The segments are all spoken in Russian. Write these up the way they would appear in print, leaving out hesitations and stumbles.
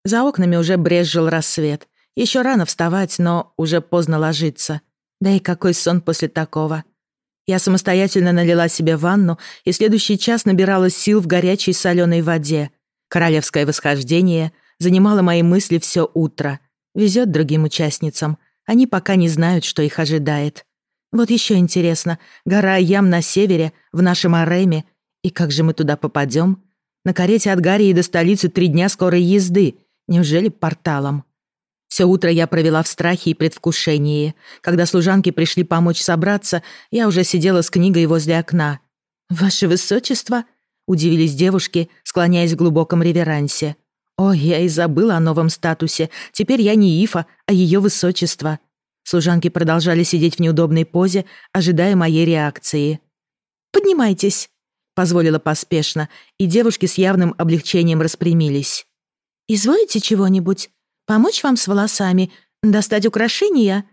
За окнами уже брезжил рассвет. Еще рано вставать, но уже поздно ложиться. Да и какой сон после такого. Я самостоятельно налила себе ванну и следующий час набирала сил в горячей соленой воде. Королевское восхождение занимало мои мысли все утро. Везет другим участницам. Они пока не знают, что их ожидает. Вот еще интересно, гора Ям на севере, в нашем Ареме. И как же мы туда попадем? На карете от Гарии до столицы 3 дня скорой езды. Неужели порталом? Все утро я провела в страхе и предвкушении. Когда служанки пришли помочь собраться, я уже сидела с книгой возле окна. «Ваше высочество?» — удивились девушки, склоняясь в глубоком реверансе. «Ой, я и забыла о новом статусе. Теперь я не Ифа, а ее высочество». Служанки продолжали сидеть в неудобной позе, ожидая моей реакции. «Поднимайтесь», — позволила поспешно, и девушки с явным облегчением распрямились. «Изволите чего-нибудь? Помочь вам с волосами? Достать украшения?»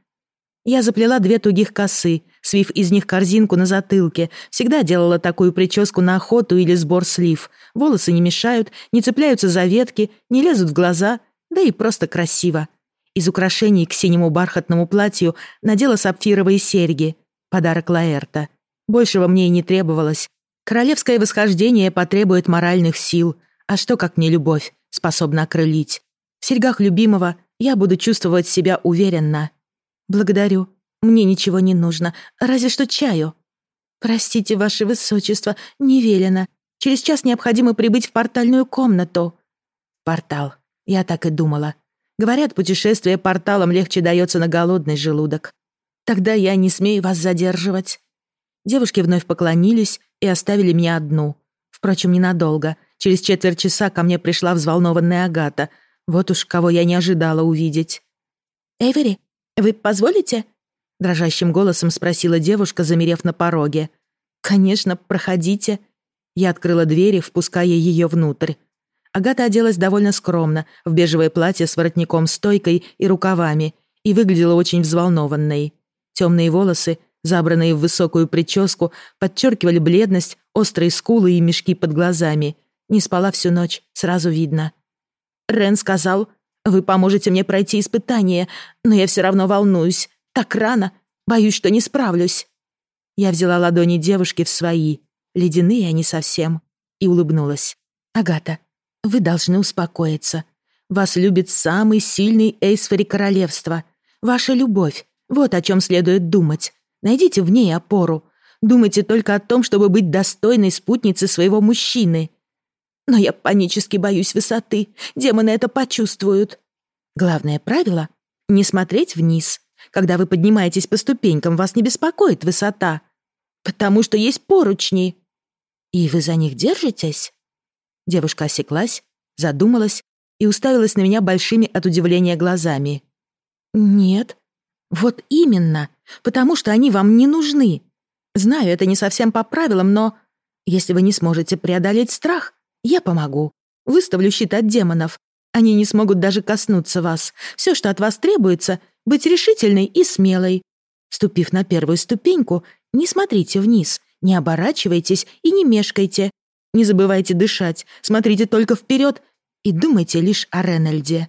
Я заплела 2 тугих косы, свив из них корзинку на затылке. Всегда делала такую прическу на охоту или сбор слив. Волосы не мешают, не цепляются за ветки, не лезут в глаза, да и просто красиво. Из украшений к синему бархатному платью надела сапфировые серьги. Подарок Лаэрта. Большего мне и не требовалось. Королевское восхождение потребует моральных сил. А что, как не любовь, способна окрылить? В серьгах любимого я буду чувствовать себя уверенно. «Благодарю. Мне ничего не нужно, разве что чаю». «Простите, ваше высочество, не велено. Через час необходимо прибыть в портальную комнату». «Портал. Я так и думала. Говорят, путешествие порталом легче дается на голодный желудок. Тогда я не смею вас задерживать». Девушки вновь поклонились и оставили меня одну. Впрочем, ненадолго. Через четверть часа ко мне пришла взволнованная Агата. Вот уж кого я не ожидала увидеть. «Эйвери, вы позволите?» Дрожащим голосом спросила девушка, замерев на пороге. «Конечно, проходите». Я открыла двери, впуская ее внутрь. Агата оделась довольно скромно, в бежевое платье с воротником-стойкой и рукавами, и выглядела очень взволнованной. Темные волосы, забранные в высокую прическу, подчеркивали бледность, острые скулы и мешки под глазами. Не спала всю ночь, сразу видно. «Рен сказал, вы поможете мне пройти испытание, но я все равно волнуюсь. Так рано. Боюсь, что не справлюсь». Я взяла ладони девушки в свои, ледяные они совсем, и улыбнулась. «Агата, вы должны успокоиться. Вас любит самый сильный Эйсфери королевства. Ваша любовь. Вот о чем следует думать. Найдите в ней опору. Думайте только о том, чтобы быть достойной спутницей своего мужчины. Но я панически боюсь высоты. Демоны это почувствуют. Главное правило — не смотреть вниз. Когда вы поднимаетесь по ступенькам, вас не беспокоит высота. Потому что есть поручни. И вы за них держитесь?» Девушка осеклась, задумалась и уставилась на меня большими от удивления глазами. «Нет. Вот именно. Потому что они вам не нужны. Знаю, это не совсем по правилам, но если вы не сможете преодолеть страх, я помогу. Выставлю щит от демонов. Они не смогут даже коснуться вас. Все, что от вас требуется — быть решительной и смелой. Ступив на первую ступеньку, не смотрите вниз, не оборачивайтесь и не мешкайте. Не забывайте дышать, смотрите только вперед и думайте лишь о Ренальде.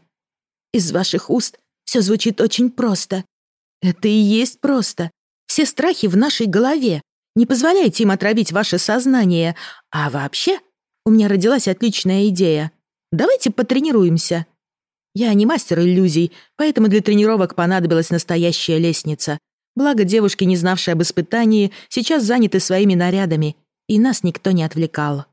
Из ваших уст все звучит очень просто. Это и есть просто. Все страхи в нашей голове. Не позволяйте им отравить ваше сознание. А вообще, у меня родилась отличная идея. Давайте потренируемся. Я не мастер иллюзий, поэтому для тренировок понадобилась настоящая лестница. Благо девушки, не знавшие об испытании, сейчас заняты своими нарядами, и нас никто не отвлекал.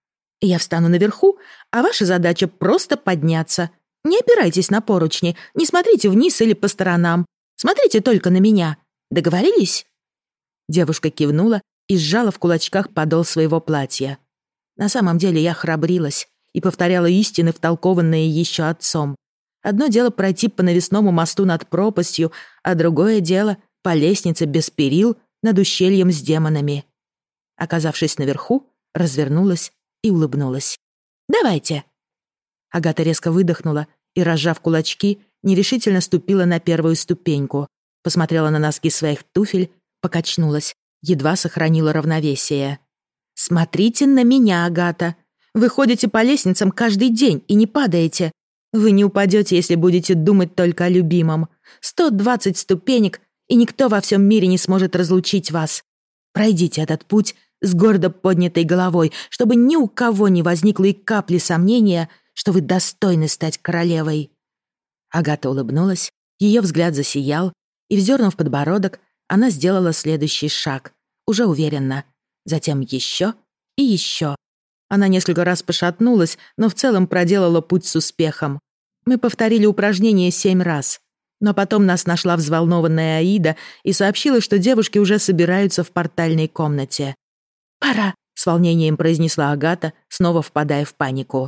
Я встану наверху, а ваша задача просто подняться. Не опирайтесь на поручни, не смотрите вниз или по сторонам. Смотрите только на меня. Договорились?» Девушка кивнула и сжала в кулачках подол своего платья. На самом деле я храбрилась и повторяла истины, втолкованные еще отцом. Одно дело пройти по навесному мосту над пропастью, а другое дело — по лестнице без перил над ущельем с демонами. Оказавшись наверху, развернулась и улыбнулась. «Давайте!» Агата резко выдохнула и, разжав кулачки, нерешительно ступила на первую ступеньку, посмотрела на носки своих туфель, покачнулась, едва сохранила равновесие. «Смотрите на меня, Агата. Вы ходите по лестницам каждый день и не падаете. Вы не упадете, если будете думать только о любимом. 120 ступенек, и никто во всем мире не сможет разлучить вас. Пройдите этот путь с гордо поднятой головой, чтобы ни у кого не возникло и капли сомнения, что вы достойны стать королевой». Агата улыбнулась, ее взгляд засиял, и, вздернув подбородок, она сделала следующий шаг, уже уверенно. Затем еще и еще. Она несколько раз пошатнулась, но в целом проделала путь с успехом. Мы повторили упражнение 7 раз. Но потом нас нашла взволнованная Аида и сообщила, что девушки уже собираются в портальной комнате. «Пора», — с волнением произнесла Агата, снова впадая в панику.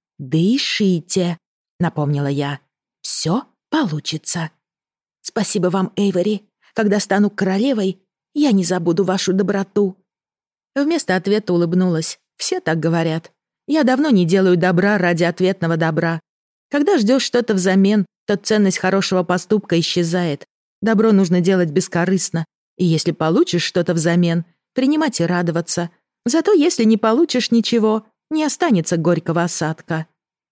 «Дышите», — напомнила я. «Все получится». «Спасибо вам, Эйвори. Когда стану королевой, я не забуду вашу доброту». Вместо ответа улыбнулась. Все так говорят. Я давно не делаю добра ради ответного добра. Когда ждешь что-то взамен, то ценность хорошего поступка исчезает. Добро нужно делать бескорыстно. И если получишь что-то взамен, принимать и радоваться. Зато если не получишь ничего, не останется горького осадка.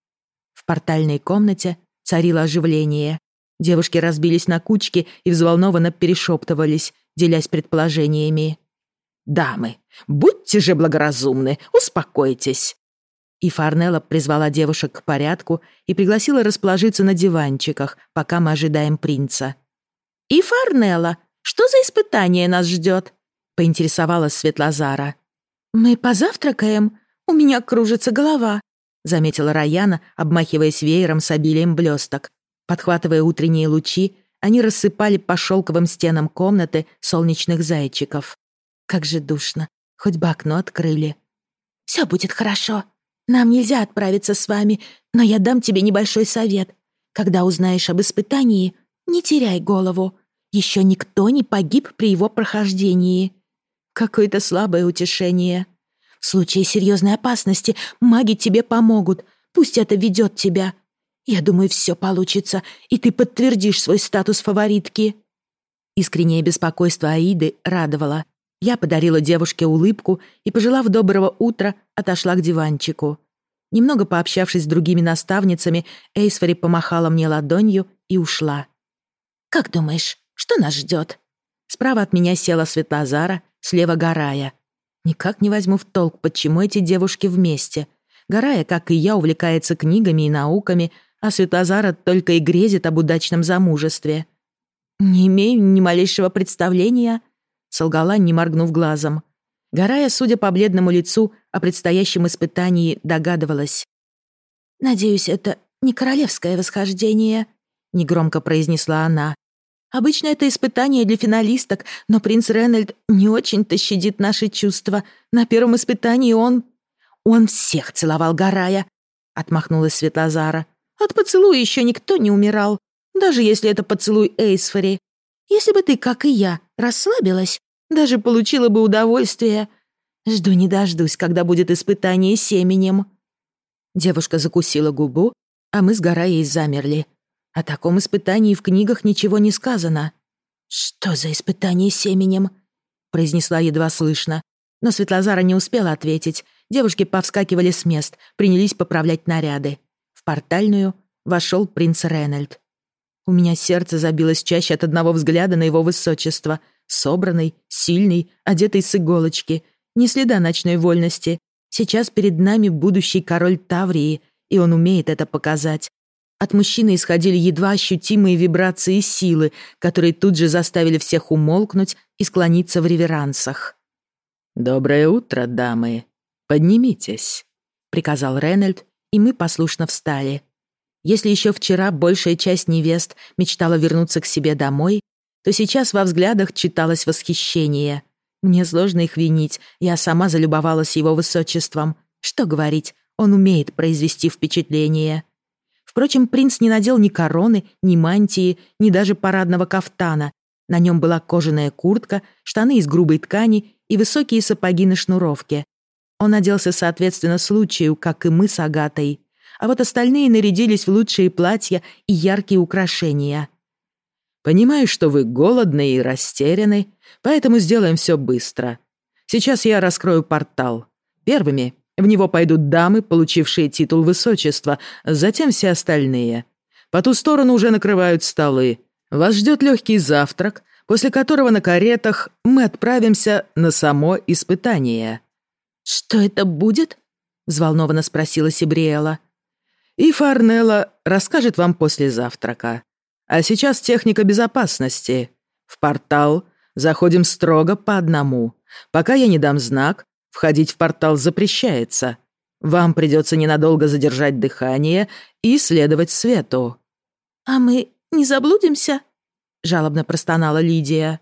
В портальной комнате царило оживление. Девушки разбились на кучки и взволнованно перешептывались, делясь предположениями. «Дамы, будьте же благоразумны, успокойтесь!» И Фарнелла призвала девушек к порядку и пригласила расположиться на диванчиках, пока мы ожидаем принца. «И Фарнелла, что за испытание нас ждет?» — поинтересовалась Светлозара. «Мы позавтракаем? У меня кружится голова», — заметила Раяна, обмахиваясь веером с обилием блесток. Подхватывая утренние лучи, они рассыпали по шелковым стенам комнаты солнечных зайчиков. Как же душно, хоть бы окно открыли. «Все будет хорошо. Нам нельзя отправиться с вами, но я дам тебе небольшой совет. Когда узнаешь об испытании, не теряй голову. Еще никто не погиб при его прохождении». Какое-то слабое утешение. «В случае серьезной опасности маги тебе помогут. Пусть это ведет тебя. Я думаю, все получится, и ты подтвердишь свой статус фаворитки». Искреннее беспокойство Аиды радовало. Я подарила девушке улыбку и, пожелав доброго утра, отошла к диванчику. Немного пообщавшись с другими наставницами, Эйсфори помахала мне ладонью и ушла. «Как думаешь, что нас ждет?» Справа от меня села Светлозара, слева Гарая. Никак не возьму в толк, почему эти девушки вместе. Гарая, как и я, увлекается книгами и науками, а Светлозара только и грезит об удачном замужестве. «Не имею ни малейшего представления», — солгала, не моргнув глазом. Гарая, судя по бледному лицу, о предстоящем испытании догадывалась. «Надеюсь, это не королевское восхождение», — негромко произнесла она. «Обычно это испытание для финалисток, но принц Ренальд не очень-то щадит наши чувства. На первом испытании он всех целовал, Гарая», — отмахнулась Светлозара. «От поцелуя еще никто не умирал, даже если это поцелуй Эйсфори. Если бы ты, как и я, расслабилась, даже получила бы удовольствие. Жду не дождусь, когда будет испытание семенем». Девушка закусила губу, а мы с Гараей замерли. О таком испытании в книгах ничего не сказано. «Что за испытание семенем?» — произнесла едва слышно. Но Светлозара не успела ответить. Девушки повскакивали с мест, принялись поправлять наряды. В портальную вошел принц Ренальд. У меня сердце забилось чаще от одного взгляда на его высочество. Собранный, сильный, одетый с иголочки. Ни следа ночной вольности. Сейчас перед нами будущий король Таврии, и он умеет это показать. От мужчины исходили едва ощутимые вибрации силы, которые тут же заставили всех умолкнуть и склониться в реверансах. «Доброе утро, дамы. Поднимитесь», — приказал Ренальд, и мы послушно встали. Если еще вчера большая часть невест мечтала вернуться к себе домой, то сейчас во взглядах читалось восхищение. Мне сложно их винить, я сама залюбовалась его высочеством. Что говорить, он умеет произвести впечатление. Впрочем, принц не надел ни короны, ни мантии, ни даже парадного кафтана. На нем была кожаная куртка, штаны из грубой ткани и высокие сапоги на шнуровке. Он оделся соответственно случаю, как и мы с Агатой. А вот остальные нарядились в лучшие платья и яркие украшения. «Понимаю, что вы голодны и растеряны, поэтому сделаем все быстро. Сейчас я раскрою портал. Первыми В него пойдут дамы, получившие титул высочества, затем все остальные. По ту сторону уже накрывают столы. Вас ждет легкий завтрак, после которого на каретах мы отправимся на само испытание». «Что это будет?» — взволнованно спросила Сибриэла. «И Фарнелла расскажет вам после завтрака. А сейчас техника безопасности. В портал заходим строго по одному. Пока я не дам знак, входить в портал запрещается. Вам придется ненадолго задержать дыхание и следовать свету». «А мы не заблудимся?» — жалобно простонала Лидия.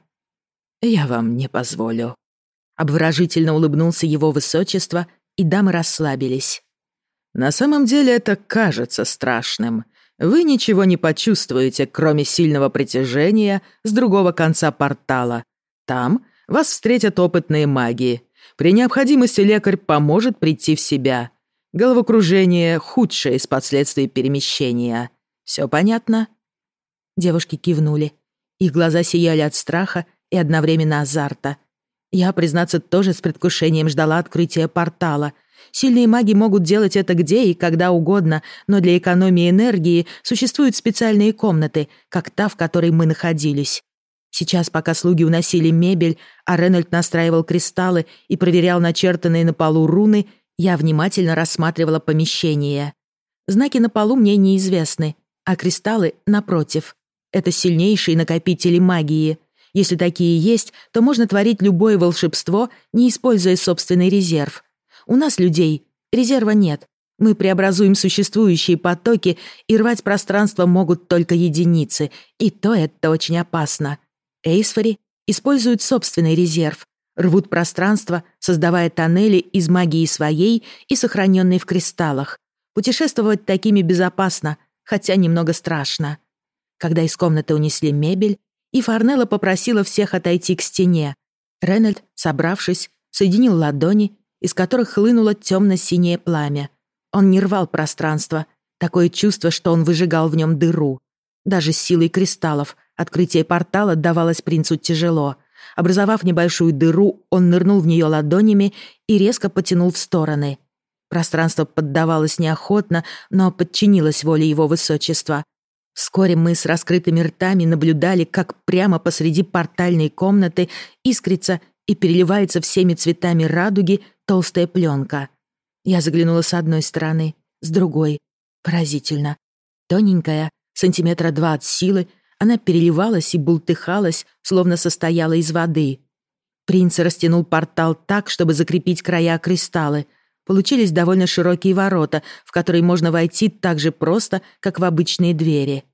«Я вам не позволю». Обворожительно улыбнулся его высочество, и дамы расслабились. «На самом деле это кажется страшным. Вы ничего не почувствуете, кроме сильного притяжения с другого конца портала. Там вас встретят опытные маги. При необходимости лекарь поможет прийти в себя. Головокружение — худшее из последствий перемещения. Все понятно?» Девушки кивнули. Их глаза сияли от страха и одновременно азарта. Я, признаться, тоже с предвкушением ждала открытия портала. Сильные маги могут делать это где и когда угодно, но для экономии энергии существуют специальные комнаты, как та, в которой мы находились. Сейчас, пока слуги уносили мебель, а Ренальд настраивал кристаллы и проверял начертанные на полу руны, я внимательно рассматривала помещение. Знаки на полу мне неизвестны, а кристаллы, напротив, это сильнейшие накопители магии. Если такие есть, то можно творить любое волшебство, не используя собственный резерв. У нас, людей, резерва нет. Мы преобразуем существующие потоки, и рвать пространство могут только единицы, и то это очень опасно. Эйсфори используют собственный резерв, рвут пространство, создавая тоннели из магии своей и сохраненной в кристаллах. Путешествовать такими безопасно, хотя немного страшно. Когда из комнаты унесли мебель, и Фарнелла попросила всех отойти к стене, Ренальд, собравшись, соединил ладони, из которых хлынуло темно-синее пламя. Он не рвал пространство, такое чувство, что он выжигал в нем дыру. Даже с силой кристаллов открытие портала давалось принцу тяжело. Образовав небольшую дыру, он нырнул в нее ладонями и резко потянул в стороны. Пространство поддавалось неохотно, но подчинилось воле его высочества. Вскоре мы с раскрытыми ртами наблюдали, как прямо посреди портальной комнаты искрится и переливается всеми цветами радуги толстая пленка. Я заглянула с одной стороны, с другой. Поразительно. Тоненькая, 2 сантиметра от силы, она переливалась и бултыхалась, словно состояла из воды. Принц растянул портал так, чтобы закрепить края кристаллы. Получились довольно широкие ворота, в которые можно войти так же просто, как в обычные двери.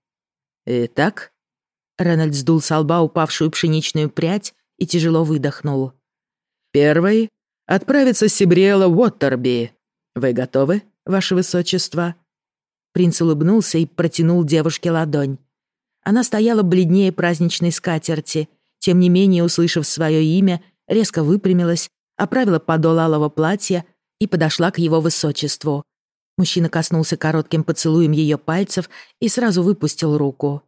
«Итак?» Ренальд сдул с лба упавшую пшеничную прядь и тяжело выдохнул. «Первой отправится Сибриэла Уоттерби. Вы готовы, ваше высочество?» Принц улыбнулся и протянул девушке ладонь. Она стояла бледнее праздничной скатерти. Тем не менее, услышав свое имя, резко выпрямилась, оправила подол алого платья и подошла к его высочеству. Мужчина коснулся коротким поцелуем ее пальцев и сразу выпустил руку.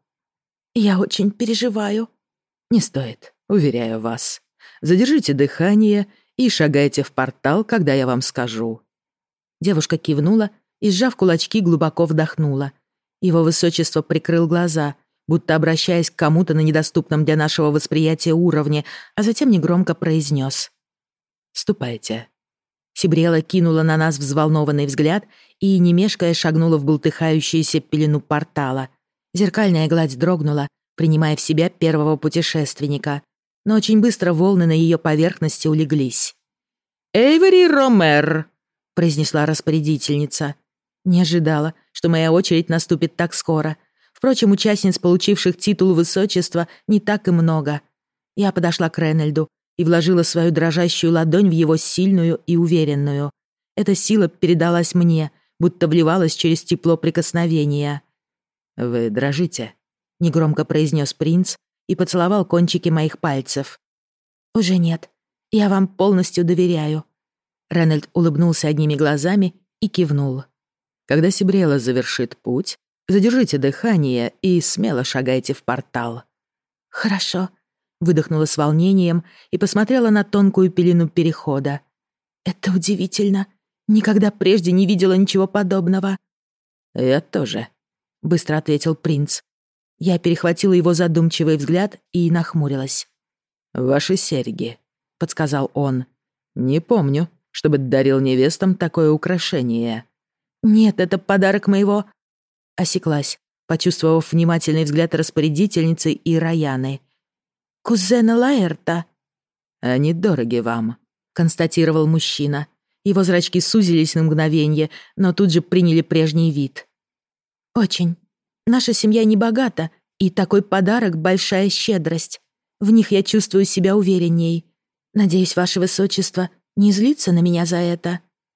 «Я очень переживаю». «Не стоит, уверяю вас. Задержите дыхание и шагайте в портал, когда я вам скажу». Девушка кивнула и, сжав кулачки, глубоко вдохнула. Его высочество прикрыл глаза, будто обращаясь к кому-то на недоступном для нашего восприятия уровне, а затем негромко произнес: «Ступайте». Сибриэла кинула на нас взволнованный взгляд и, не мешкая, шагнула в бултыхающуюся пелену портала. Зеркальная гладь дрогнула, принимая в себя первого путешественника, но очень быстро волны на ее поверхности улеглись. «Эйвери Ромер», — произнесла распорядительница. Не ожидала, что моя очередь наступит так скоро. Впрочем, участниц, получивших титул высочества, не так и много. Я подошла к Ренальду и вложила свою дрожащую ладонь в его сильную и уверенную. Эта сила передалась мне, будто вливалась через тепло прикосновения. «Вы дрожите», — негромко произнес принц и поцеловал кончики моих пальцев. «Уже нет. Я вам полностью доверяю». Ренальд улыбнулся одними глазами и кивнул. «Когда Сибриэла завершит путь, задержите дыхание и смело шагайте в портал». «Хорошо», — выдохнула с волнением и посмотрела на тонкую пелену перехода. «Это удивительно. Никогда прежде не видела ничего подобного». «Я тоже», — быстро ответил принц. Я перехватила его задумчивый взгляд и нахмурилась. «Ваши серьги», — подсказал он. «Не помню, чтобы дарил невестам такое украшение». «Нет, это подарок моего...» Осеклась, почувствовав внимательный взгляд распорядительницы и Раяны. «Кузена Лаэрта». «Они дороги вам», — констатировал мужчина. Его зрачки сузились на мгновенье, но тут же приняли прежний вид. «Очень. Наша семья не богата, и такой подарок — большая щедрость. В них я чувствую себя уверенней. Надеюсь, ваше высочество не злится на меня за это?»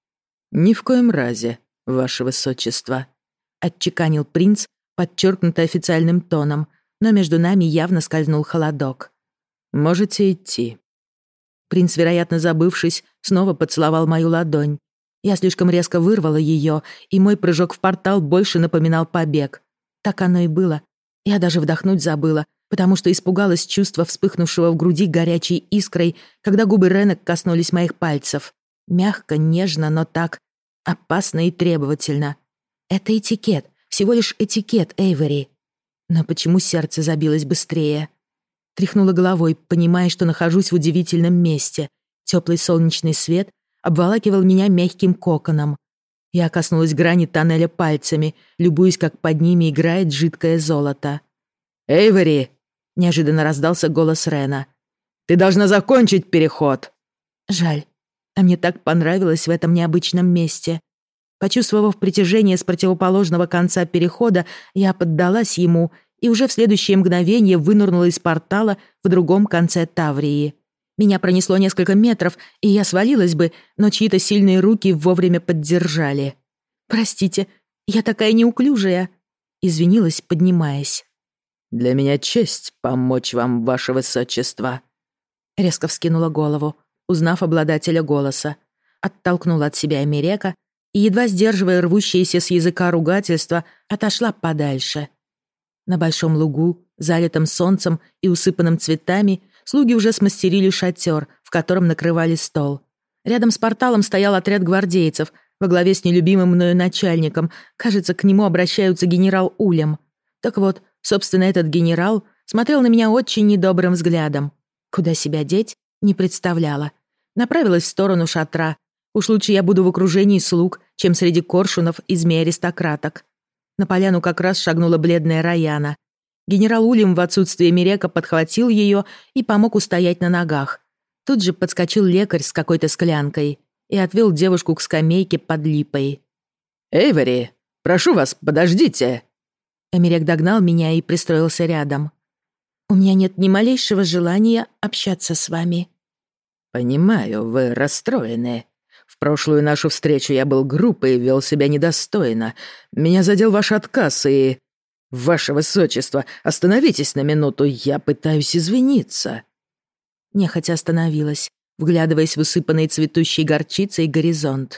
«Ни в коем разе, ваше высочество», — отчеканил принц, подчеркнуто официальным тоном, но между нами явно скользнул холодок. «Можете идти». Принц, вероятно забывшись, снова поцеловал мою ладонь. Я слишком резко вырвала ее, и мой прыжок в портал больше напоминал побег. Так оно и было. Я даже вдохнуть забыла, потому что испугалась чувства, вспыхнувшего в груди горячей искрой, когда губы Рена коснулись моих пальцев. Мягко, нежно, но так опасно и требовательно. Это этикет, всего лишь этикет, Эйвери. Но почему сердце забилось быстрее? Тряхнула головой, понимая, что нахожусь в удивительном месте. Теплый солнечный свет обволакивал меня мягким коконом. Я коснулась грани тоннеля пальцами, любуясь, как под ними играет жидкое золото. «Эйвери!» — неожиданно раздался голос Рена. «Ты должна закончить переход!» Жаль, а мне так понравилось в этом необычном месте. Почувствовав притяжение с противоположного конца перехода, я поддалась ему и уже в следующее мгновение вынырнула из портала в другом конце Таврии. Меня пронесло несколько метров, и я свалилась бы, но чьи-то сильные руки вовремя поддержали. «Простите, я такая неуклюжая», — извинилась, поднимаясь. «Для меня честь помочь вам, ваше высочество», — резко вскинула голову, узнав обладателя голоса. Оттолкнула от себя Эмерека и, едва сдерживая рвущиеся с языка ругательства, отошла подальше. На большом лугу, залитом солнцем и усыпанным цветами, слуги уже смастерили шатер, в котором накрывали стол. Рядом с порталом стоял отряд гвардейцев во главе с нелюбимым мною начальником. Кажется, к нему обращаются генерал Улем. Так вот, собственно, этот генерал смотрел на меня очень недобрым взглядом. Куда себя деть, не представляла. Направилась в сторону шатра. Уж лучше я буду в окружении слуг, чем среди коршунов и змей-аристократок. На поляну как раз шагнула бледная Раяна. Генерал Улим в отсутствие Мирека подхватил ее и помог устоять на ногах. Тут же подскочил лекарь с какой-то склянкой и отвел девушку к скамейке под липой. «Эйвери, прошу вас, подождите!» Эмерек догнал меня и пристроился рядом. «У меня нет ни малейшего желания общаться с вами». «Понимаю, вы расстроены. В прошлую нашу встречу я был груб и вел себя недостойно. Меня задел ваш отказ и... Ваше высочество, остановитесь на минуту, я пытаюсь извиниться». Нехотя остановилась, вглядываясь в усыпанный цветущей горчицей горизонт.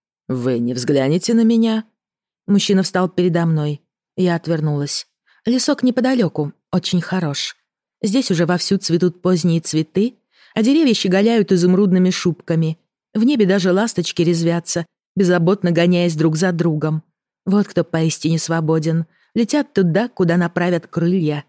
«Вы не взглянете на меня?» Мужчина встал передо мной. Я отвернулась. Лесок неподалеку, очень хорош. Здесь уже вовсю цветут поздние цветы, а деревья щеголяют изумрудными шубками. В небе даже ласточки резвятся, беззаботно гоняясь друг за другом. Вот кто поистине свободен. Летят туда, куда направят крылья.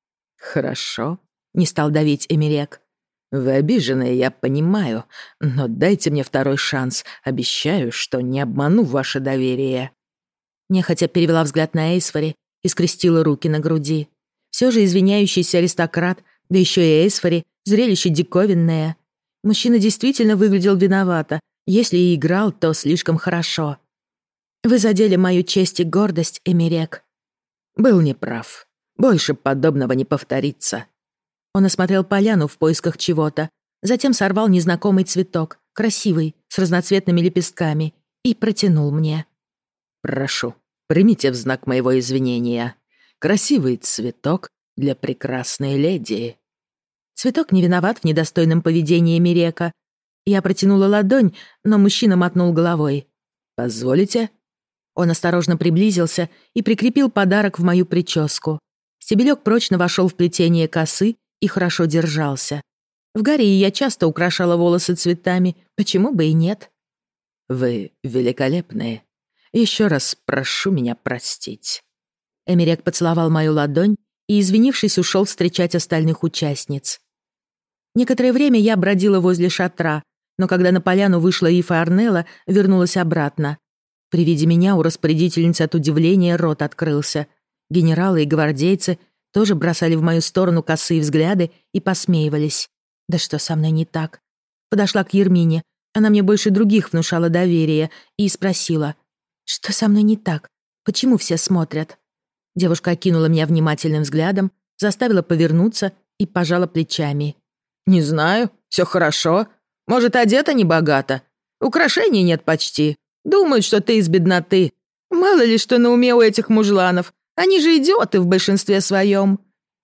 «Хорошо», — не стал давить Эмерек. «Вы обижены, я понимаю, но дайте мне второй шанс. Обещаю, что не обману ваше доверие». Нехотя перевела взгляд на Эйсфори и скрестила руки на груди. Все же извиняющийся аристократ, да еще и Эйсфори, зрелище диковинное. Мужчина действительно выглядел виновато. Если и играл, то слишком хорошо. «Вы задели мою честь и гордость, Эмерек». «Был неправ. Больше подобного не повторится». Он осмотрел поляну в поисках чего-то, затем сорвал незнакомый цветок, красивый, с разноцветными лепестками, и протянул мне. «Прошу, примите в знак моего извинения. Красивый цветок для прекрасной леди». Цветок не виноват в недостойном поведении Эмерека. Я протянула ладонь, но мужчина мотнул головой. «Позволите?» Он осторожно приблизился и прикрепил подарок в мою прическу. Стебелек прочно вошел в плетение косы и хорошо держался. В Гаррии я часто украшала волосы цветами, почему бы и нет? Вы великолепны. Еще раз прошу меня простить». Эмерек поцеловал мою ладонь и, извинившись, ушел встречать остальных участниц. Некоторое время я бродила возле шатра, но когда на поляну вышла Ифа Арнелла, вернулась обратно. При виде меня у распорядительницы от удивления рот открылся. Генералы и гвардейцы тоже бросали в мою сторону косые взгляды и посмеивались. Да что со мной не так? Подошла к Ермине, она мне больше других внушала доверие, и спросила: «Что со мной не так? Почему все смотрят?» Девушка окинула меня внимательным взглядом, заставила повернуться и пожала плечами. «Не знаю, все хорошо. Может, одета небогато. Украшений нет почти. Думают, что ты из бедноты. Мало ли что на уме у этих мужланов. Они же идиоты в большинстве своем».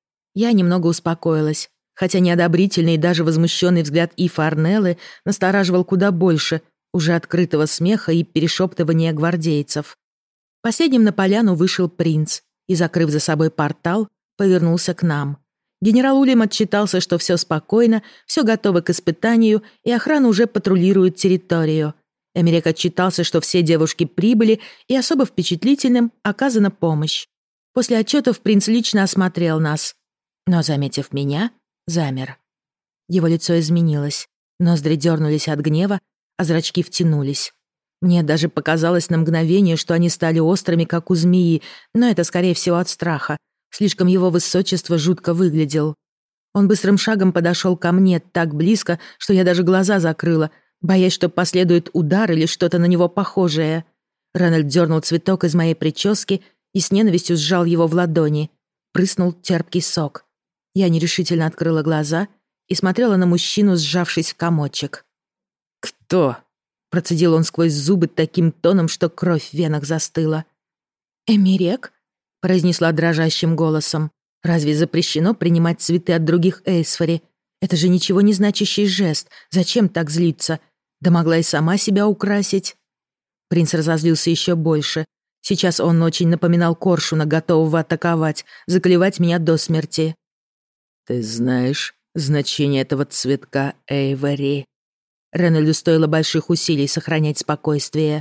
Я немного успокоилась, хотя неодобрительный и даже возмущенный взгляд Ифы Арнеллы настораживал куда больше уже открытого смеха и перешептывания гвардейцев. Последним на поляну вышел принц и, закрыв за собой портал, повернулся к нам. Генерал Улим отчитался, что все спокойно, все готово к испытанию, и охрана уже патрулирует территорию. Эмерек отчитался, что все девушки прибыли, и особо впечатлительным оказана помощь. После отчетов принц лично осмотрел нас, но, заметив меня, замер. Его лицо изменилось, ноздри дернулись от гнева, а зрачки втянулись. Мне даже показалось на мгновение, что они стали острыми, как у змеи, но это, скорее всего, от страха. Слишком его высочество жутко выглядел. Он быстрым шагом подошел ко мне так близко, что я даже глаза закрыла, боясь, что последует удар или что-то на него похожее. Ренальд дернул цветок из моей прически и с ненавистью сжал его в ладони. Прыснул терпкий сок. Я нерешительно открыла глаза и смотрела на мужчину, сжавшись в комочек. «Кто?» — процедил он сквозь зубы таким тоном, что кровь в венах застыла. «Эмерек?» — произнесла дрожащим голосом. «Разве запрещено принимать цветы от других Эйсфори? Это же ничего не значащий жест. Зачем так злиться? Да могла и сама себя украсить». Принц разозлился еще больше. Сейчас он очень напоминал коршуна, готового атаковать, заклевать меня до смерти. «Ты знаешь значение этого цветка, Эйвори?» Ренальду стоило больших усилий сохранять спокойствие.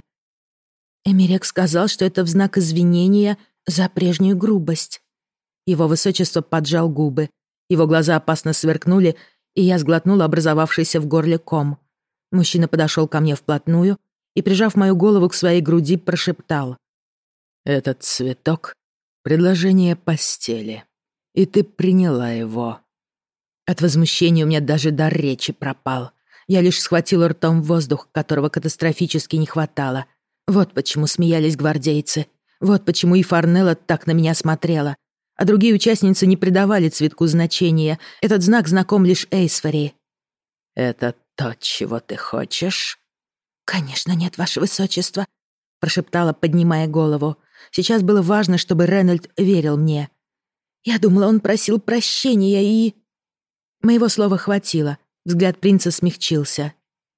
Эмерек сказал, что это в знак извинения за прежнюю грубость. Его высочество поджал губы. Его глаза опасно сверкнули, и я сглотнула образовавшийся в горле ком. Мужчина подошел ко мне вплотную и, прижав мою голову к своей груди, прошептал: «Этот цветок — предложение постели, и ты приняла его». От возмущения у меня даже дар речи пропал. Я лишь схватила ртом воздух, которого катастрофически не хватало. Вот почему смеялись гвардейцы. Вот почему и Фарнелла так на меня смотрела. А другие участницы не придавали цветку значения. Этот знак знаком лишь Эйсфори. «Это то, чего ты хочешь?» «Конечно нет, ваше высочество», — прошептала, поднимая голову. Сейчас было важно, чтобы Ренальд верил мне. Я думала, он просил прощения и... Моего слова хватило. Взгляд принца смягчился.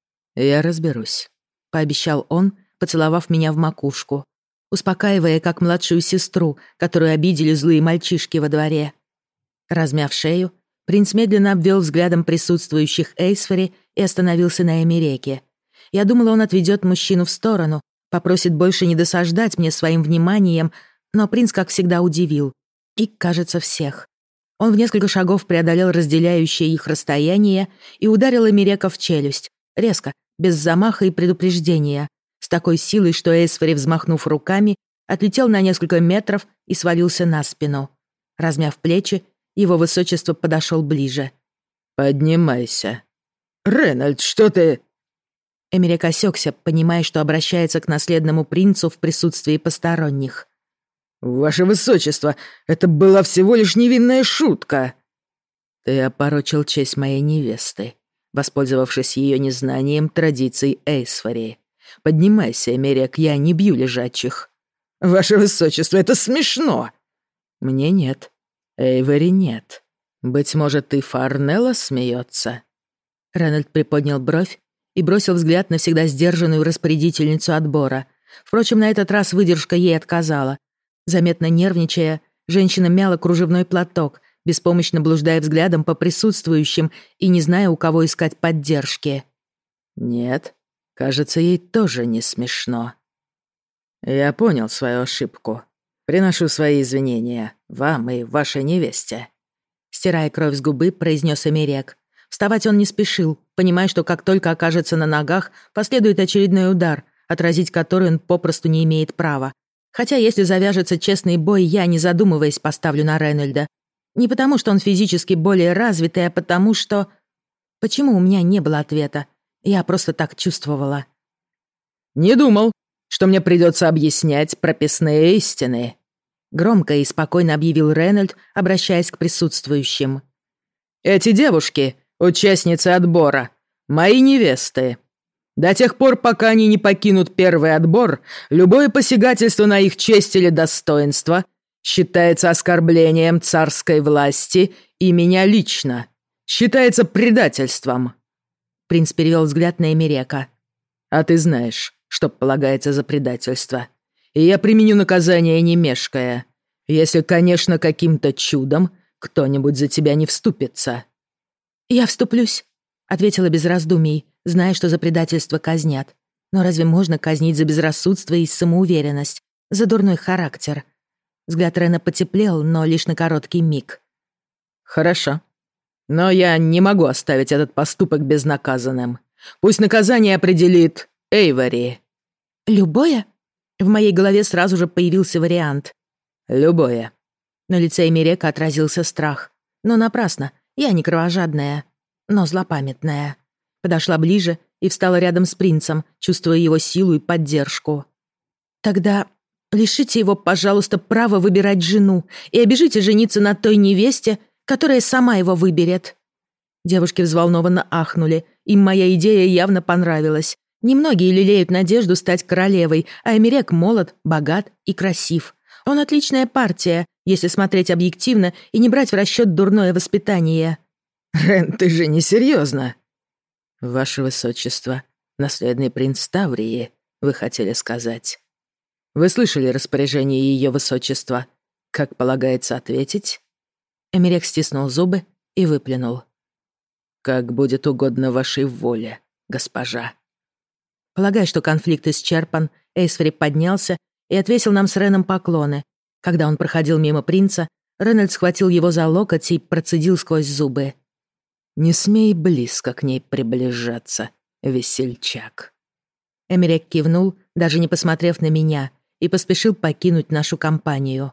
«Я разберусь», — пообещал он, поцеловав меня в макушку, успокаивая, как младшую сестру, которую обидели злые мальчишки во дворе. Размяв шею, принц медленно обвел взглядом присутствующих Эйсфори и остановился на Эмереке. Я думала, он отведет мужчину в сторону, попросит больше не досаждать мне своим вниманием, но принц, как всегда, удивил. И, кажется, всех. Он в несколько шагов преодолел разделяющее их расстояние и ударил Эмерека в челюсть, резко, без замаха и предупреждения, с такой силой, что Эйсфори, взмахнув руками, отлетел на несколько метров и свалился на спину. Размяв плечи, его высочество подошел ближе. «Поднимайся». «Ренальд, что ты...» Эмерек осекся, понимая, что обращается к наследному принцу в присутствии посторонних. «Ваше высочество, это была всего лишь невинная шутка». «Ты опорочил честь моей невесты, воспользовавшись ее незнанием традиций Эйсфори. Поднимайся, Эмерек, я не бью лежачих». «Ваше высочество, это смешно!» «Мне нет. Эйвори нет. Быть может, и Фарнелла смеется». Ренальд приподнял бровь и бросил взгляд на всегда сдержанную распорядительницу отбора. Впрочем, на этот раз выдержка ей отказала. Заметно нервничая, женщина мяла кружевной платок, беспомощно блуждая взглядом по присутствующим и не зная, у кого искать поддержки. «Нет? Кажется, ей тоже не смешно. Я понял свою ошибку. Приношу свои извинения вам и вашей невесте. Стирая кровь с губы, произнес Эмерек. Вставать он не спешил, понимая, что как только окажется на ногах, последует очередной удар, отразить который он попросту не имеет права. Хотя если завяжется честный бой, я, не задумываясь, поставлю на Рейнольда. Не потому, что он физически более развитый, а потому что... Почему у меня не было ответа? Я просто так чувствовала. «Не думал, что мне придется объяснять прописные истины», — громко и спокойно объявил Рейнольд, обращаясь к присутствующим. «Эти девушки, участницы отбора, мои невесты. До тех пор, пока они не покинут первый отбор, любое посягательство на их честь или достоинство считается оскорблением царской власти и меня лично. Считается предательством». Принц перевел взгляд на Эмерека. «А ты знаешь, что полагается за предательство. И я применю наказание, не мешкая. Если, конечно, каким-то чудом кто-нибудь за тебя не вступится». «Я вступлюсь», — ответила без раздумий, зная, что за предательство казнят. Но разве можно казнить за безрассудство и самоуверенность, за дурной характер? Взгляд Рена потеплел, но лишь на короткий миг. «Хорошо. Но я не могу оставить этот поступок безнаказанным. Пусть наказание определит Эйвори». «Любое?» В моей голове сразу же появился вариант. «Любое». На лице Эмерека отразился страх. Но напрасно. Я не кровожадная, но злопамятная. Подошла ближе и встала рядом с принцем, чувствуя его силу и поддержку. «Тогда лишите его, пожалуйста, права выбирать жену и обяжите жениться на той невесте, которая сама его выберет». Девушки взволнованно ахнули. Им моя идея явно понравилась. Немногие лелеют надежду стать королевой, а Эмерек молод, богат и красив. Он отличная партия, если смотреть объективно и не брать в расчет дурное воспитание. «Рен, ты же не серьезно? «Ваше высочество, наследный принц Таврии, вы хотели сказать. Вы слышали распоряжение ее высочества? Как полагается ответить?» Эмерек стиснул зубы и выплюнул. «Как будет угодно вашей воле, госпожа». Полагая, что конфликт исчерпан, Эйсфри поднялся и отвесил нам с Реном поклоны. Когда он проходил мимо принца, Рейнольд схватил его за локоть и процедил сквозь зубы. «Не смей близко к ней приближаться, весельчак». Эмерек кивнул, даже не посмотрев на меня, и поспешил покинуть нашу компанию.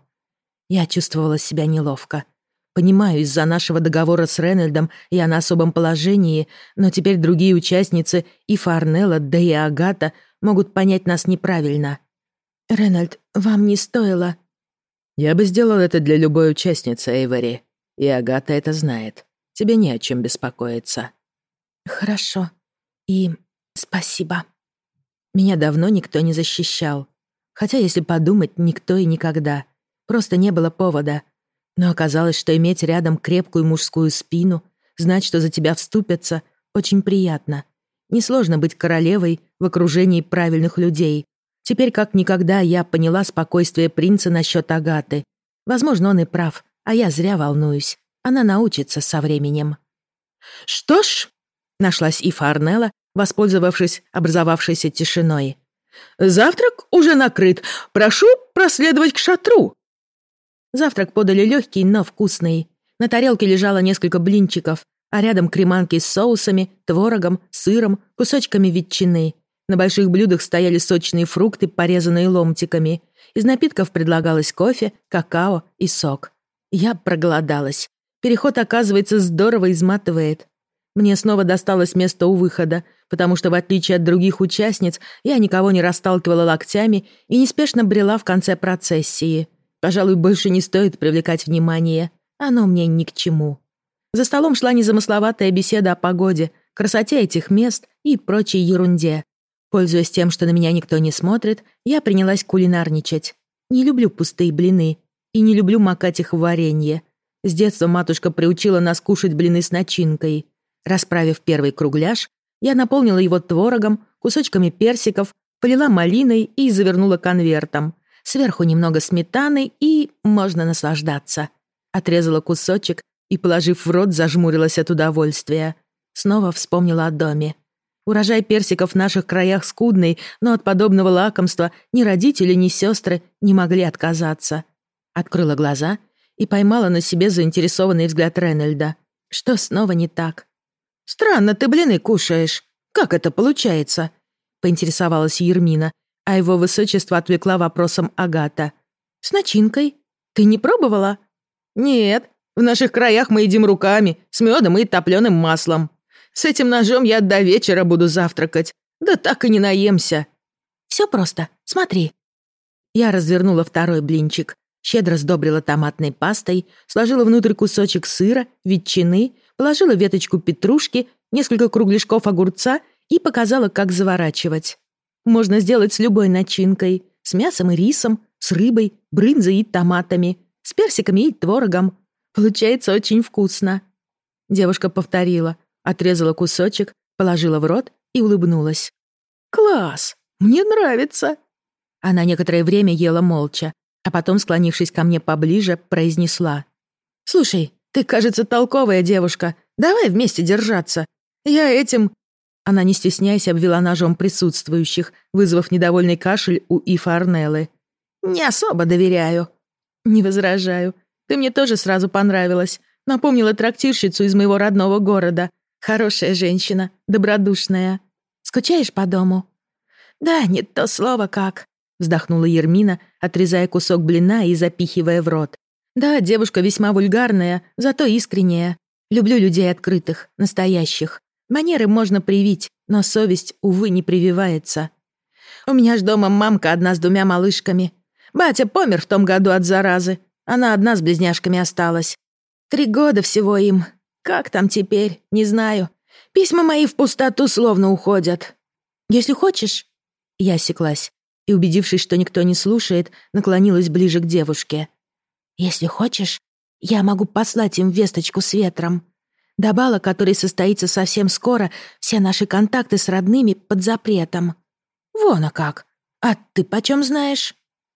Я чувствовала себя неловко. Понимаю, из-за нашего договора с Рейнольдом я на особом положении, но теперь другие участницы, и Фарнелла, да и Агата, могут понять нас неправильно. «Рейнольд, вам не стоило...» «Я бы сделал это для любой участницы, Эйвори, и Агата это знает. Тебе не о чем беспокоиться». «Хорошо. И спасибо». Меня давно никто не защищал. Хотя, если подумать, никто и никогда. Просто не было повода. Но оказалось, что иметь рядом крепкую мужскую спину, знать, что за тебя вступятся, очень приятно. Несложно быть королевой в окружении правильных людей. Теперь как никогда я поняла спокойствие принца насчет Агаты. Возможно, он и прав, а я зря волнуюсь. Она научится со временем. «Что ж», — нашлась и Фарнелла, воспользовавшись образовавшейся тишиной. «Завтрак уже накрыт. Прошу проследовать к шатру». Завтрак подали легкий, но вкусный. На тарелке лежало несколько блинчиков, а рядом креманки с соусами, творогом, сыром, кусочками ветчины. На больших блюдах стояли сочные фрукты, порезанные ломтиками. Из напитков предлагалось кофе, какао и сок. Я проголодалась. Переход, оказывается, здорово изматывает. Мне снова досталось место у выхода, потому что, в отличие от других участниц, я никого не расталкивала локтями и неспешно брела в конце процессии. Пожалуй, больше не стоит привлекать внимание. Оно мне ни к чему. За столом шла незамысловатая беседа о погоде, красоте этих мест и прочей ерунде. Пользуясь тем, что на меня никто не смотрит, я принялась кулинарничать. Не люблю пустые блины и не люблю макать их в варенье. С детства матушка приучила нас кушать блины с начинкой. Расправив первый кругляш, я наполнила его творогом, кусочками персиков, полила малиной и завернула конвертом. Сверху немного сметаны и можно наслаждаться. Отрезала кусочек и, положив в рот, зажмурилась от удовольствия. Снова вспомнила о доме. Урожай персиков в наших краях скудный, но от подобного лакомства ни родители, ни сестры не могли отказаться. Открыла глаза и поймала на себе заинтересованный взгляд Ренальда. Что снова не так? «Странно, ты блины кушаешь. Как это получается?» — поинтересовалась Ермина, а его высочество отвлекла вопросом Агата. «С начинкой. Ты не пробовала?» «Нет, в наших краях мы едим руками, с медом и топлёным маслом. С этим ножом я до вечера буду завтракать, да так и не наемся». «Всё просто, смотри». Я развернула второй блинчик, щедро сдобрила томатной пастой, сложила внутрь кусочек сыра, ветчины, положила веточку петрушки, несколько кругляшков огурца и показала, как заворачивать. Можно сделать с любой начинкой, с мясом и рисом, с рыбой, брынзой и томатами, с персиками и творогом. Получается очень вкусно. Девушка повторила, отрезала кусочек, положила в рот и улыбнулась. «Класс! Мне нравится!» Она некоторое время ела молча, а потом, склонившись ко мне поближе, произнесла. «Слушай, ты, кажется, толковая девушка. Давай вместе держаться. Я этим...» Она, не стесняясь, обвела ножом присутствующих, вызвав недовольный кашель у Ифа Арнеллы. «Не особо доверяю». «Не возражаю. Ты мне тоже сразу понравилась. Напомнила трактирщицу из моего родного города. Хорошая женщина, добродушная. Скучаешь по дому?» «Да, не то слово как», — вздохнула Ермина, отрезая кусок блина и запихивая в рот. «Да, девушка весьма вульгарная, зато искренняя. Люблю людей открытых, настоящих. Манеры можно привить, но совесть, увы, не прививается. У меня ж дома мамка одна с 2 малышками. Батя помер в том году от заразы. Она одна с близняшками осталась. 3 года всего им. Как там теперь, не знаю. Письма мои в пустоту словно уходят. Если хочешь...» Я осеклась и, убедившись, что никто не слушает, наклонилась ближе к девушке. «Если хочешь, я могу послать им весточку с ветром. До бала, который состоится совсем скоро, все наши контакты с родными под запретом. Вон, а как. А ты почем знаешь?»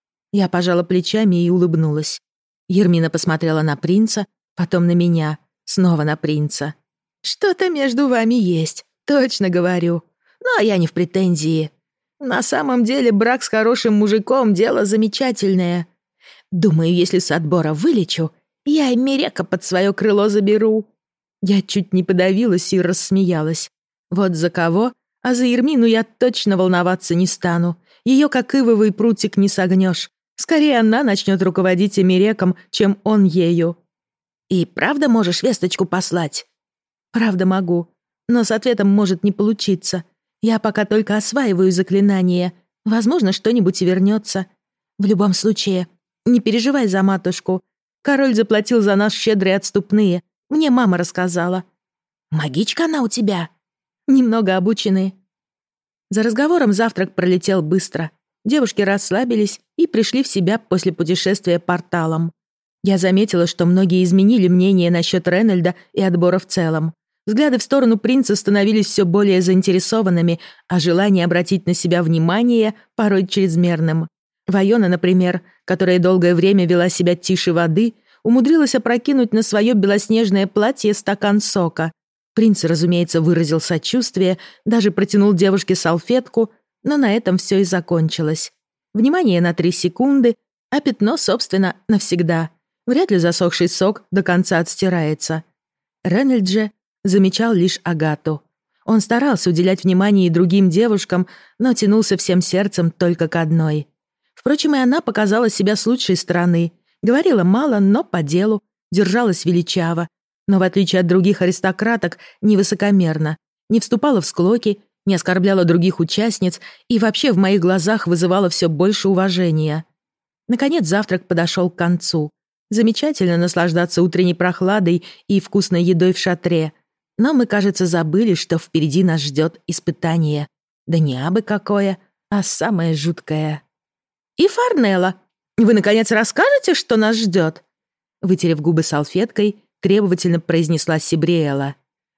Я пожала плечами и улыбнулась. Ермина посмотрела на принца, потом на меня, снова на принца. «Что-то между вами есть, точно говорю. Но я не в претензии. На самом деле брак с хорошим мужиком — дело замечательное. Думаю, если с отбора вылечу, я и Мирека под свое крыло заберу». Я чуть не подавилась и рассмеялась. Вот за кого, а за Ермину я точно волноваться не стану. Ее как ивовый прутик не согнешь. Скорее она начнет руководить Эмиреком, чем он ею. «И правда можешь весточку послать?» «Правда могу, но с ответом может не получиться. Я пока только осваиваю заклинание. Возможно, что-нибудь и вернется. В любом случае, не переживай за матушку. Король заплатил за нас щедрые отступные. Мне мама рассказала». «Магичка она у тебя?» «Немного обучены». За разговором завтрак пролетел быстро. Девушки расслабились и пришли в себя после путешествия порталом. Я заметила, что многие изменили мнение насчет Ренальда и отбора в целом. Взгляды в сторону принца становились все более заинтересованными, а желание обратить на себя внимание порой чрезмерным. Вайона, например, которая долгое время вела себя тише воды, умудрилась опрокинуть на свое белоснежное платье стакан сока. Принц, разумеется, выразил сочувствие, даже протянул девушке салфетку, но на этом все и закончилось. Внимание на 3 секунды, а пятно, собственно, навсегда. Вряд ли засохший сок до конца отстирается. Ренальд же замечал лишь Агату. Он старался уделять внимание и другим девушкам, но тянулся всем сердцем только к одной. Впрочем, и она показала себя с лучшей стороны. Говорила мало, но по делу, держалась величаво, но, в отличие от других аристократок, не высокомерно, не вступала в склоки, не оскорбляла других участниц и вообще в моих глазах вызывала все больше уважения. Наконец завтрак подошел к концу. Замечательно наслаждаться утренней прохладой и вкусной едой в шатре. Но мы, кажется, забыли, что впереди нас ждет испытание. Да не абы какое, а самое жуткое. «И Фарнелла, вы, наконец, расскажете, что нас ждет?» Вытерев губы салфеткой, требовательно произнесла Сибриэла.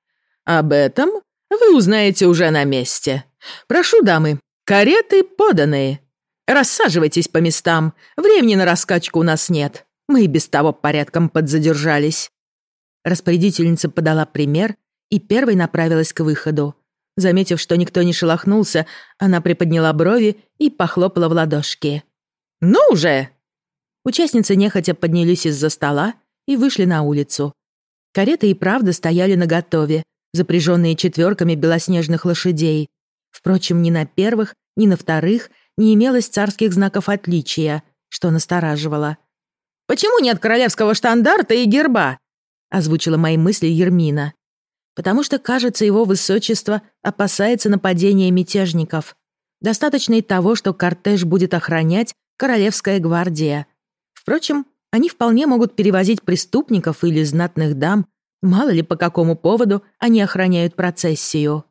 «Об этом вы узнаете уже на месте. Прошу, дамы, кареты поданные. Рассаживайтесь по местам, времени на раскачку у нас нет. Мы и без того порядком подзадержались». Распорядительница подала пример и первой направилась к выходу. Заметив, что никто не шелохнулся, она приподняла брови и похлопала в ладошки. «Ну уже!» Участницы нехотя поднялись из-за стола и вышли на улицу. Кареты и правда стояли наготове, запряженные четверками белоснежных лошадей. Впрочем, ни на первых, ни на вторых не имелось царских знаков отличия, что настораживало. «Почему нет королевского штандарта и герба?» — озвучила мои мысли Ермина. «Потому что, кажется, его высочество опасается нападения мятежников. Достаточно и того, что кортеж будет охранять королевская гвардия. Впрочем, они вполне могут перевозить преступников или знатных дам, мало ли по какому поводу они охраняют процессию».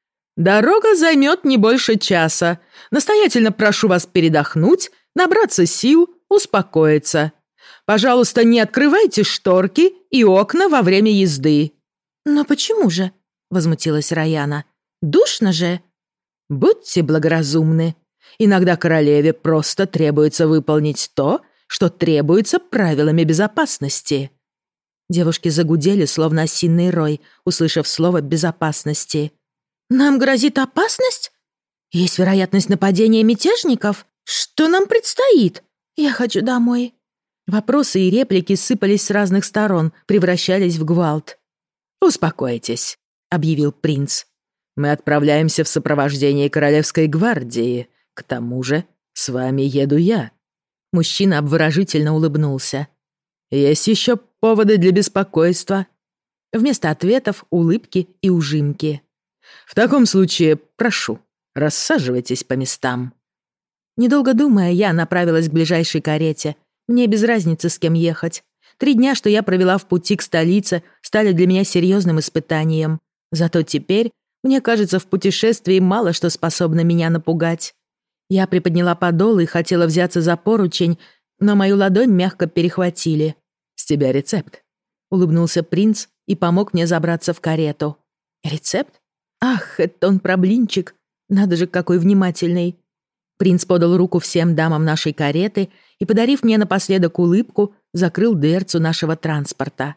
«Дорога займет не больше часа. Настоятельно прошу вас передохнуть, набраться сил, успокоиться. Пожалуйста, не открывайте шторки и окна во время езды». «Но почему же?» — возмутилась Раяна. «Душно же!» «Будьте благоразумны. Иногда королеве просто требуется выполнить то, что требуется правилами безопасности». Девушки загудели, словно осиный рой, услышав слово «безопасности». «Нам грозит опасность? Есть вероятность нападения мятежников? Что нам предстоит? Я хочу домой». Вопросы и реплики сыпались с разных сторон, превращались в гвалт. «Успокойтесь», — объявил принц. «Мы отправляемся в сопровождении Королевской гвардии. К тому же с вами еду я». Мужчина обворожительно улыбнулся. «Есть еще поводы для беспокойства?» Вместо ответов — улыбки и ужимки. «В таком случае, прошу, рассаживайтесь по местам». Недолго думая, я направилась к ближайшей карете. Мне без разницы, с кем ехать. 3 дня, что я провела в пути к столице, стали для меня серьезным испытанием. Зато теперь, мне кажется, в путешествии мало что способно меня напугать. Я приподняла подол и хотела взяться за поручень, но мою ладонь мягко перехватили. «С тебя рецепт», — улыбнулся принц и помог мне забраться в карету. «Рецепт? Ах, это он про блинчик. Надо же, какой внимательный». Принц подал руку всем дамам нашей кареты и, подарив мне напоследок улыбку, закрыл дверцу нашего транспорта.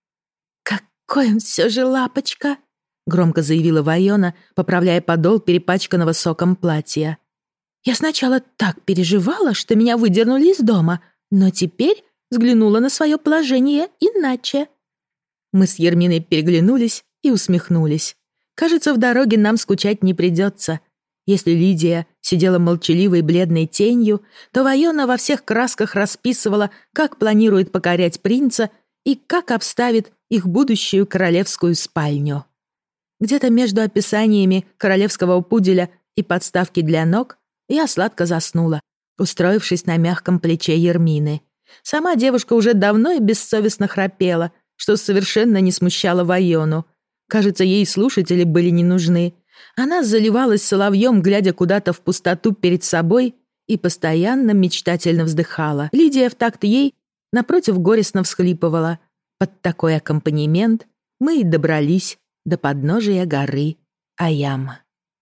«Какой он все же лапочка!» — громко заявила Вайона, поправляя подол перепачканного соком платья. «Я сначала так переживала, что меня выдернули из дома, но теперь взглянула на свое положение иначе». Мы с Ерминой переглянулись и усмехнулись. Кажется, в дороге нам скучать не придется. Если Лидия сидела молчаливой бледной тенью, то Вайона во всех красках расписывала, как планирует покорять принца и как обставит их будущую королевскую спальню. Где-то между описаниями королевского пуделя и подставки для ног я сладко заснула, устроившись на мягком плече Ермины. Сама девушка уже давно и бессовестно храпела, что совершенно не смущало Вайону. Кажется, ей слушатели были не нужны. Она заливалась соловьем, глядя куда-то в пустоту перед собой, и постоянно мечтательно вздыхала. Лидия в такт ей, напротив, горестно всхлипывала. Под такой аккомпанемент мы и добрались до подножия горы Аям.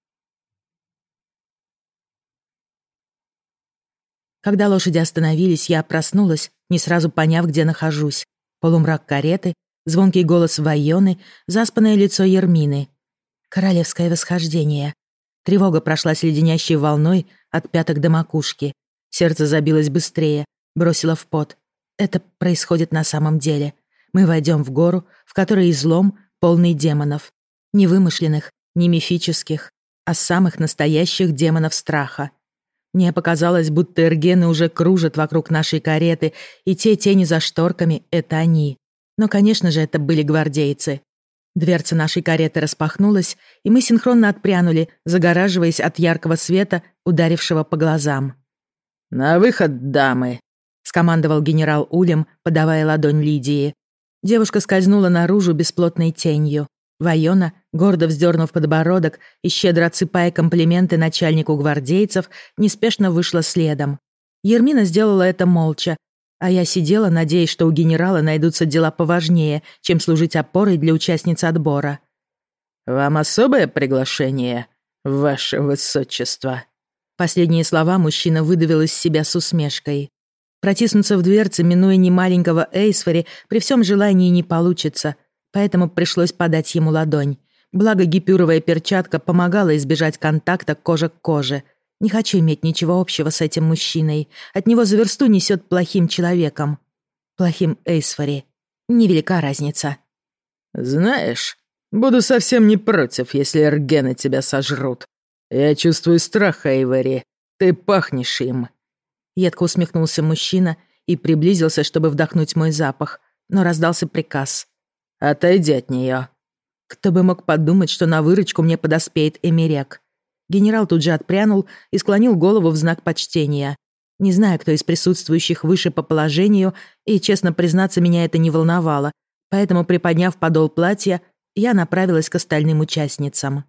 Когда лошади остановились, я проснулась, не сразу поняв, где нахожусь. Полумрак кареты, звонкий голос Вайоны, заспанное лицо Ермины. Королевское восхождение. Тревога прошлась леденящей волной от пяток до макушки. Сердце забилось быстрее, бросило в пот. Это происходит на самом деле. Мы войдем в гору, в которой излом полный демонов. Не вымышленных, не мифических, а самых настоящих демонов страха. Мне показалось, будто эргены уже кружат вокруг нашей кареты, и те тени за шторками — это они. Но, конечно же, это были гвардейцы. Дверца нашей кареты распахнулась, и мы синхронно отпрянули, загораживаясь от яркого света, ударившего по глазам. «На выход, дамы!» — скомандовал генерал Улем, подавая ладонь Лидии. Девушка скользнула наружу бесплотной тенью. Вайона, гордо вздернув подбородок и щедро отсыпая комплименты начальнику гвардейцев, неспешно вышла следом. Ермина сделала это молча, а я сидела, надеясь, что у генерала найдутся дела поважнее, чем служить опорой для участниц отбора. «Вам особое приглашение, ваше высочество?» Последние слова мужчина выдавил из себя с усмешкой. Протиснуться в дверцы, минуя немаленького Эйсфори, при всем желании не получится, поэтому пришлось подать ему ладонь. Благо гипюровая перчатка помогала избежать контакта кожа к коже. Не хочу иметь ничего общего с этим мужчиной. От него за версту несет плохим человеком. Плохим Эйсфори. Невелика разница. «Знаешь, буду совсем не против, если эргены тебя сожрут. Я чувствую страх, Эйвори. Ты пахнешь им». Едко усмехнулся мужчина и приблизился, чтобы вдохнуть мой запах, но раздался приказ. «Отойди от нее». Кто бы мог подумать, что на выручку мне подоспеет Эмерек. Генерал тут же отпрянул и склонил голову в знак почтения. Не знаю, кто из присутствующих выше по положению, и, честно признаться, меня это не волновало, поэтому, приподняв подол платья, я направилась к остальным участницам.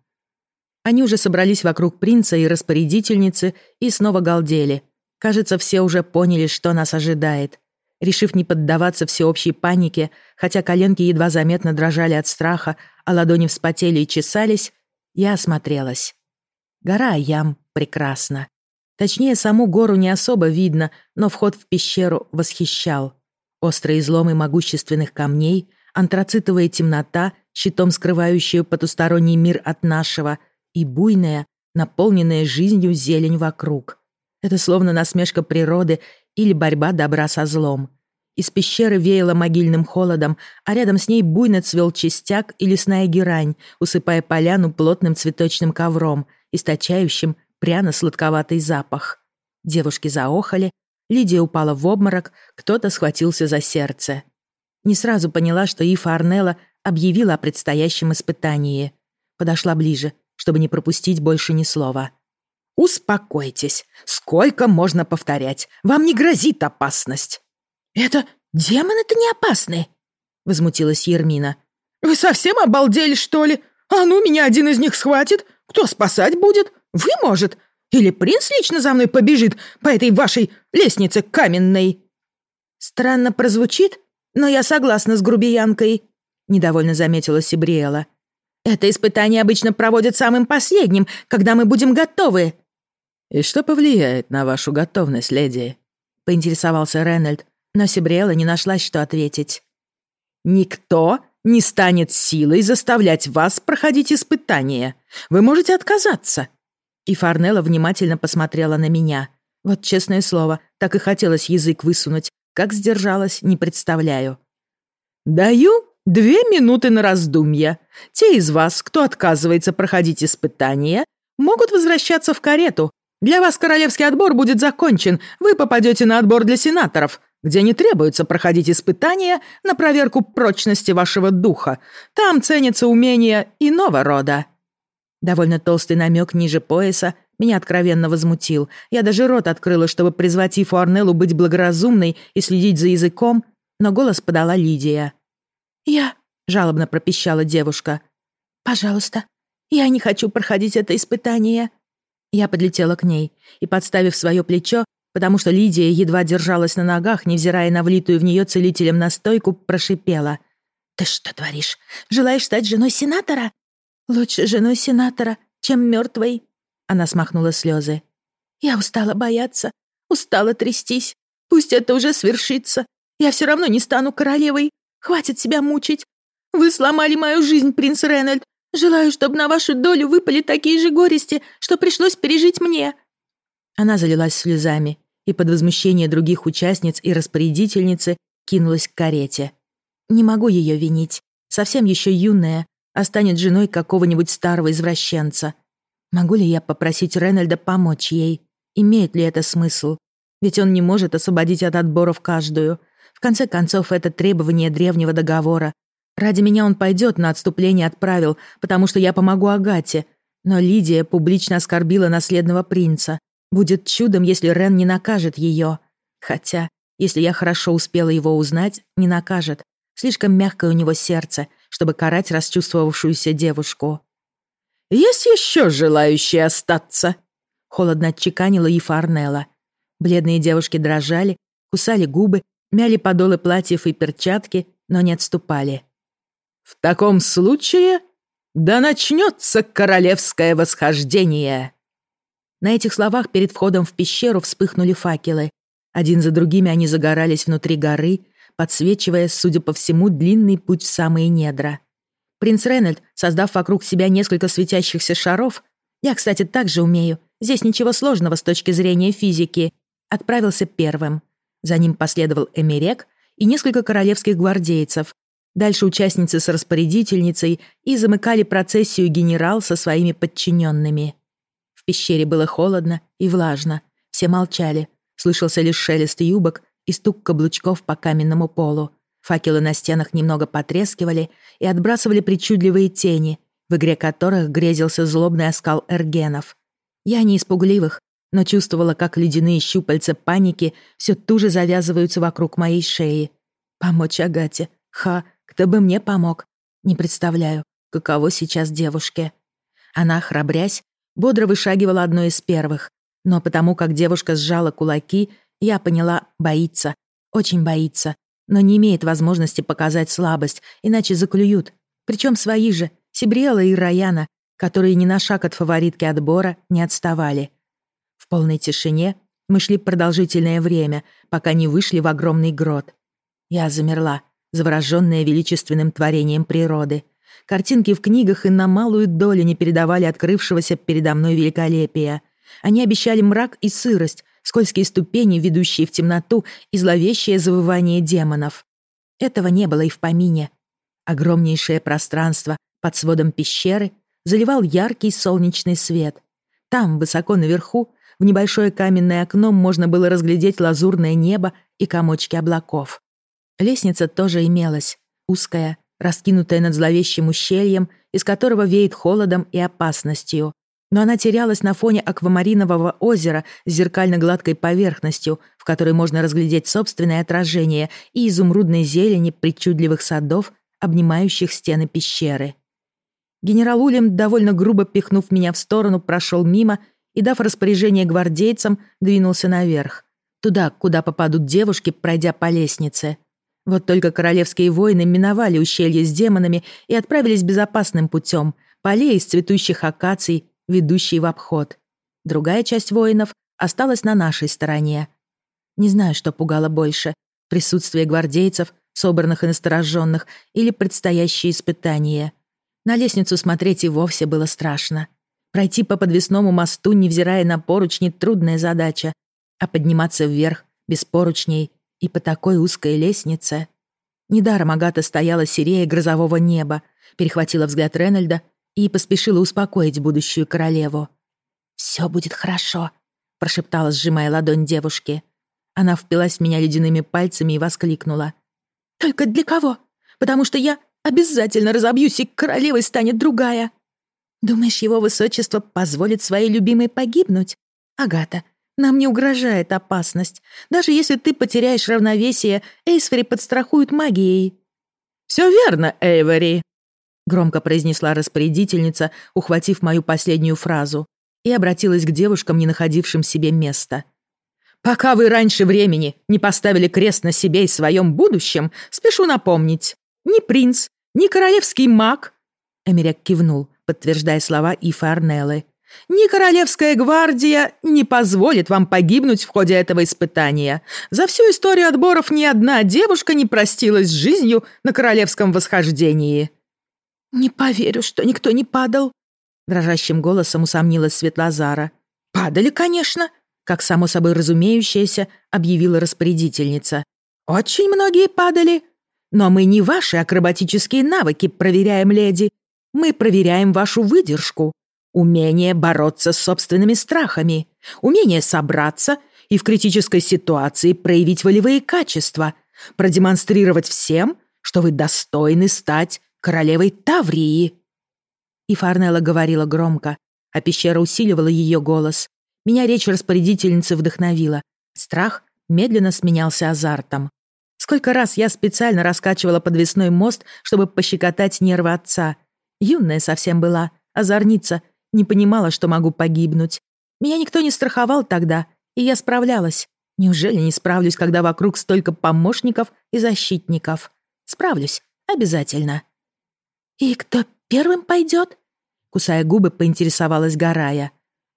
Они уже собрались вокруг принца и распорядительницы и снова галдели. Кажется, все уже поняли, что нас ожидает. Решив не поддаваться всеобщей панике, хотя коленки едва заметно дрожали от страха, а ладони вспотели и чесались, я осмотрелась. Гора Ям прекрасна. Точнее, саму гору не особо видно, но вход в пещеру восхищал. Острые изломы могущественных камней, антрацитовая темнота, щитом скрывающую потусторонний мир от нашего, и буйная, наполненная жизнью зелень вокруг. Это словно насмешка природы или борьба добра со злом. Из пещеры веяло могильным холодом, а рядом с ней буйно цвел чистяк и лесная герань, усыпая поляну плотным цветочным ковром, источающим пряно-сладковатый запах. Девушки заохали, Лидия упала в обморок, кто-то схватился за сердце. Не сразу поняла, что Ифа Арнелла объявила о предстоящем испытании. Подошла ближе, чтобы не пропустить больше ни слова. «Успокойтесь. Сколько можно повторять? Вам не грозит опасность». «Это демоны-то не опасны», — возмутилась Ермина. «Вы совсем обалдели, что ли? А ну, меня один из них схватит. Кто спасать будет? Вы, может? Или принц лично за мной побежит по этой вашей лестнице каменной?» «Странно прозвучит, но я согласна с грубиянкой», — недовольно заметила Сибриэла. «Это испытание обычно проводят самым последним, когда мы будем готовы». «И что повлияет на вашу готовность, леди?» — поинтересовался Ренальд, но Сибриэла не нашлась, что ответить. «Никто не станет силой заставлять вас проходить испытание. Вы можете отказаться». И Фарнелла внимательно посмотрела на меня. Вот честное слово, так и хотелось язык высунуть. Как сдержалась, не представляю. «Даю 2 минуты на раздумья. Те из вас, кто отказывается проходить испытание, могут возвращаться в карету. Для вас королевский отбор будет закончен. Вы попадете на отбор для сенаторов, где не требуется проходить испытания на проверку прочности вашего духа. Там ценятся умения иного рода». Довольно толстый намек ниже пояса меня откровенно возмутил. Я даже рот открыла, чтобы призвать Ифу Арнеллу быть благоразумной и следить за языком, но голос подала Лидия. «Я», — жалобно пропищала девушка, — «пожалуйста, я не хочу проходить это испытание». Я подлетела к ней и, подставив свое плечо, потому что Лидия едва держалась на ногах, невзирая на влитую в нее целителем настойку, прошипела. «Ты что творишь? Желаешь стать женой сенатора?» «Лучше женой сенатора, чем мертвой». Она смахнула слезы. «Я устала бояться, устала трястись. Пусть это уже свершится. Я все равно не стану королевой. Хватит себя мучить. Вы сломали мою жизнь, принц Ренальд. Желаю, чтобы на вашу долю выпали такие же горести, что пришлось пережить мне». Она залилась слезами и под возмущение других участниц и распорядительницы кинулась к карете. Не могу ее винить. Совсем еще юная, а станет женой какого-нибудь старого извращенца. Могу ли я попросить Ренальда помочь ей? Имеет ли это смысл? Ведь он не может освободить от отборов каждую. В конце концов, это требование древнего договора. Ради меня он пойдет на отступление от правил, потому что я помогу Агате. Но Лидия публично оскорбила наследного принца. Будет чудом, если Рен не накажет ее. Хотя, если я хорошо успела его узнать, не накажет. Слишком мягкое у него сердце, чтобы карать расчувствовавшуюся девушку. «Есть еще желающие остаться?» — холодно отчеканила Ифа Арнелла. Бледные девушки дрожали, кусали губы, мяли подолы платьев и перчатки, но не отступали. «В таком случае да начнется королевское восхождение!» На этих словах перед входом в пещеру вспыхнули факелы. Один за другими они загорались внутри горы, подсвечивая, судя по всему, длинный путь в самые недра. Принц Ренальд, создав вокруг себя несколько светящихся шаров, я, кстати, также умею, здесь ничего сложного с точки зрения физики, отправился первым. За ним последовал Эмерек и несколько королевских гвардейцев. Дальше участницы с распорядительницей и замыкали процессию генерал со своими подчиненными. В пещере было холодно и влажно. Все молчали. Слышался лишь шелест юбок и стук каблучков по каменному полу. Факелы на стенах немного потрескивали и отбрасывали причудливые тени, в игре которых грезился злобный оскал эргенов. Я не испугливых, но чувствовала, как ледяные щупальца паники все туже завязываются вокруг моей шеи. Помочь Агате? Кто бы мне помог? Не представляю, каково сейчас девушке. Она, храбрясь, бодро вышагивала одной из первых, но потому как девушка сжала кулаки, я поняла, боится, очень боится, но не имеет возможности показать слабость, иначе заклюют. Причем свои же, Сибриэла и Раяна, которые ни на шаг от фаворитки отбора не отставали. В полной тишине мы шли продолжительное время, пока не вышли в огромный грот. Я замерла, заворожённая величественным творением природы. Картинки в книгах и на малую долю не передавали открывшегося передо мной великолепия. Они обещали мрак и сырость, скользкие ступени, ведущие в темноту, и зловещее завывание демонов. Этого не было и в помине. Огромнейшее пространство под сводом пещеры заливал яркий солнечный свет. Там, высоко наверху, в небольшое каменное окно можно было разглядеть лазурное небо и комочки облаков. Лестница тоже имелась, узкая, раскинутая над зловещим ущельем, из которого веет холодом и опасностью. Но она терялась на фоне аквамаринового озера с зеркально-гладкой поверхностью, в которой можно разглядеть собственное отражение, и изумрудной зелени причудливых садов, обнимающих стены пещеры. Генерал Улем, довольно грубо пихнув меня в сторону, прошел мимо и, дав распоряжение гвардейцам, двинулся наверх. Туда, куда попадут девушки, пройдя по лестнице. Вот только королевские воины миновали ущелье с демонами и отправились безопасным путем, по аллее из цветущих акаций, ведущей в обход. Другая часть воинов осталась на нашей стороне. Не знаю, что пугало больше — присутствие гвардейцев, собранных и настороженных, или предстоящие испытания. На лестницу смотреть и вовсе было страшно. Пройти по подвесному мосту, невзирая на поручни, трудная задача, а подниматься вверх без поручней и по такой узкой лестнице. Недаром Агата стояла серее грозового неба, перехватила взгляд Ренальда и поспешила успокоить будущую королеву. «Всё будет хорошо», — прошептала, сжимая ладонь девушки. Она впилась в меня ледяными пальцами и воскликнула. «Только для кого? Потому что я обязательно разобьюсь, и королевой станет другая. Думаешь, его высочество позволит своей любимой погибнуть? Агата, нам не угрожает опасность. Даже если ты потеряешь равновесие, Эйсфери подстрахуют магией». «Всё верно, Эйвери», — громко произнесла распорядительница, ухватив мою последнюю фразу, и обратилась к девушкам, не находившим себе места. «Пока вы раньше времени не поставили крест на себе и своем будущем, спешу напомнить, ни принц, ни королевский маг», — Эмерек кивнул, подтверждая слова Ифы Арнеллы, «ни королевская гвардия не позволит вам погибнуть в ходе этого испытания. За всю историю отборов ни одна девушка не простилась с жизнью на королевском восхождении». «Не поверю, что никто не падал», — дрожащим голосом усомнилась Светлозара. «Падали, конечно», — как само собой разумеющееся объявила распорядительница. «Очень многие падали. Но мы не ваши акробатические навыки проверяем, леди. Мы проверяем вашу выдержку, умение бороться с собственными страхами, умение собраться и в критической ситуации проявить волевые качества, продемонстрировать всем, что вы достойны стать королевой Таврии». И Фарнелла говорила громко, а пещера усиливала ее голос. Меня речь распорядительницы вдохновила. Страх медленно сменялся азартом. Сколько раз я специально раскачивала подвесной мост, чтобы пощекотать нервы отца. Юная совсем была, озорница, не понимала, что могу погибнуть. Меня никто не страховал тогда, и я справлялась. Неужели не справлюсь, когда вокруг столько помощников и защитников? Справлюсь, обязательно. «И кто первым пойдет?» Кусая губы, поинтересовалась Гарая.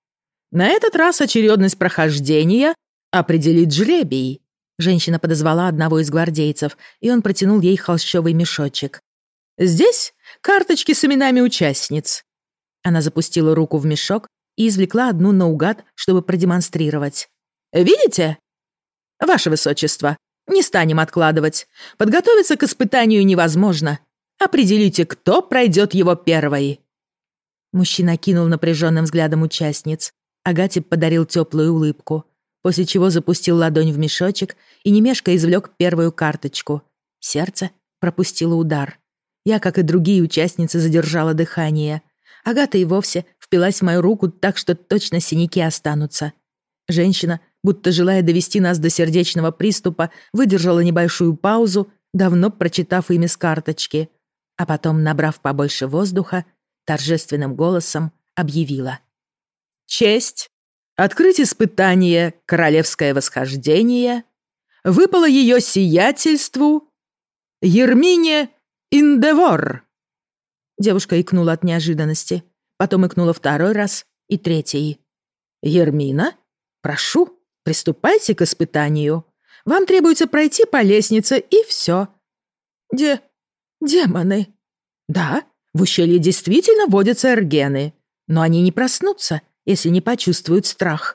«На этот раз очередность прохождения определит жребий». Женщина подозвала одного из гвардейцев, и он протянул ей холщовый мешочек. Здесь карточки с именами участниц». Она запустила руку в мешок и извлекла одну наугад, чтобы продемонстрировать. «Видите? Ваше Высочество, не станем откладывать. Подготовиться к испытанию невозможно. Определите, кто пройдет его первой». Мужчина кинул напряженным взглядом участниц. Агате подарил теплую улыбку, после чего запустил ладонь в мешочек и не мешкая извлек первую карточку. Сердце пропустило удар. Я, как и другие участницы, задержала дыхание. Агата и вовсе впилась в мою руку так, что точно синяки останутся. Женщина, будто желая довести нас до сердечного приступа, выдержала небольшую паузу, давно прочитав имя с карточки, а потом, набрав побольше воздуха, торжественным голосом объявила: «Честь открыть испытание «Королевское восхождение» выпало ее сиятельству Ермине Индевор». Девушка икнула от неожиданности, потом икнула второй раз и третий. «Ермина, прошу, приступайте к испытанию. Вам требуется пройти по лестнице, и все». Демоны. Да, в ущелье действительно водятся эргены, но они не проснутся, если не почувствуют страх.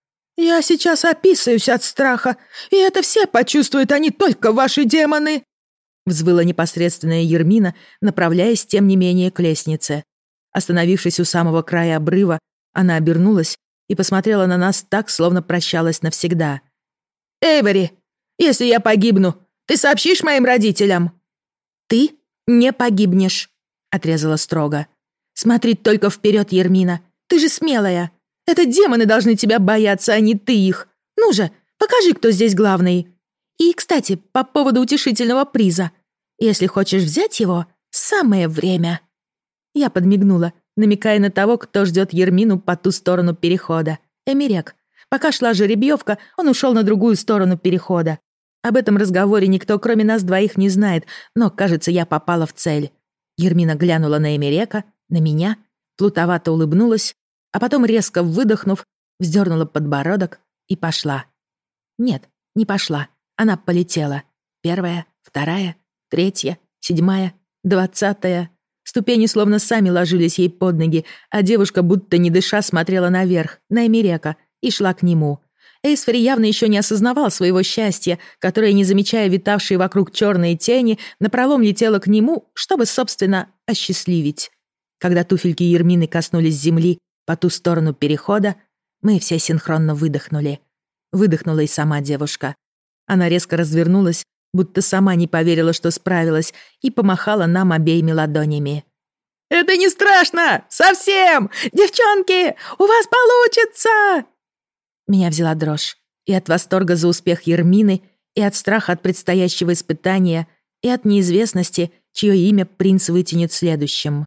Я сейчас описываюсь от страха, и это все почувствуют, а не только ваши демоны. Взвыла непосредственная Ермина, направляясь, тем не менее, к лестнице. Остановившись у самого края обрыва, она обернулась и посмотрела на нас так, словно прощалась навсегда. «Эйвори, если я погибну, ты сообщишь моим родителям?» «Ты не погибнешь», — отрезала строго. «Смотри только вперед, Ермина. Ты же смелая. Это демоны должны тебя бояться, а не ты их. Ну же, покажи, кто здесь главный. И, кстати, по поводу утешительного приза. Если хочешь взять его, самое время». Я подмигнула, намекая на того, кто ждет Ермину по ту сторону перехода. Эмирек. Пока шла жеребьевка, он ушел на другую сторону перехода. Об этом разговоре никто, кроме нас двоих, не знает, но, кажется, я попала в цель. Ермина глянула на Эмирека, на меня, плутовато улыбнулась, а потом, резко выдохнув, вздернула подбородок и пошла. Нет, не пошла. Она полетела. 1, 2, 3, 7, 20. Ступени словно сами ложились ей под ноги, а девушка, будто не дыша, смотрела наверх, на Эмирека, и шла к нему. Эйсфери явно еще не осознавал своего счастья, которое, не замечая витавшие вокруг черные тени, напролом летело к нему, чтобы, собственно, осчастливить. Когда туфельки Ермины коснулись земли по ту сторону перехода, мы все синхронно выдохнули. Выдохнула и сама девушка. Она резко развернулась, будто сама не поверила, что справилась, и помахала нам обеими ладонями. «Это не страшно! Совсем! Девчонки, у вас получится!» Меня взяла дрожь. И от восторга за успех Ермины, и от страха от предстоящего испытания, и от неизвестности, чье имя принц вытянет следующим.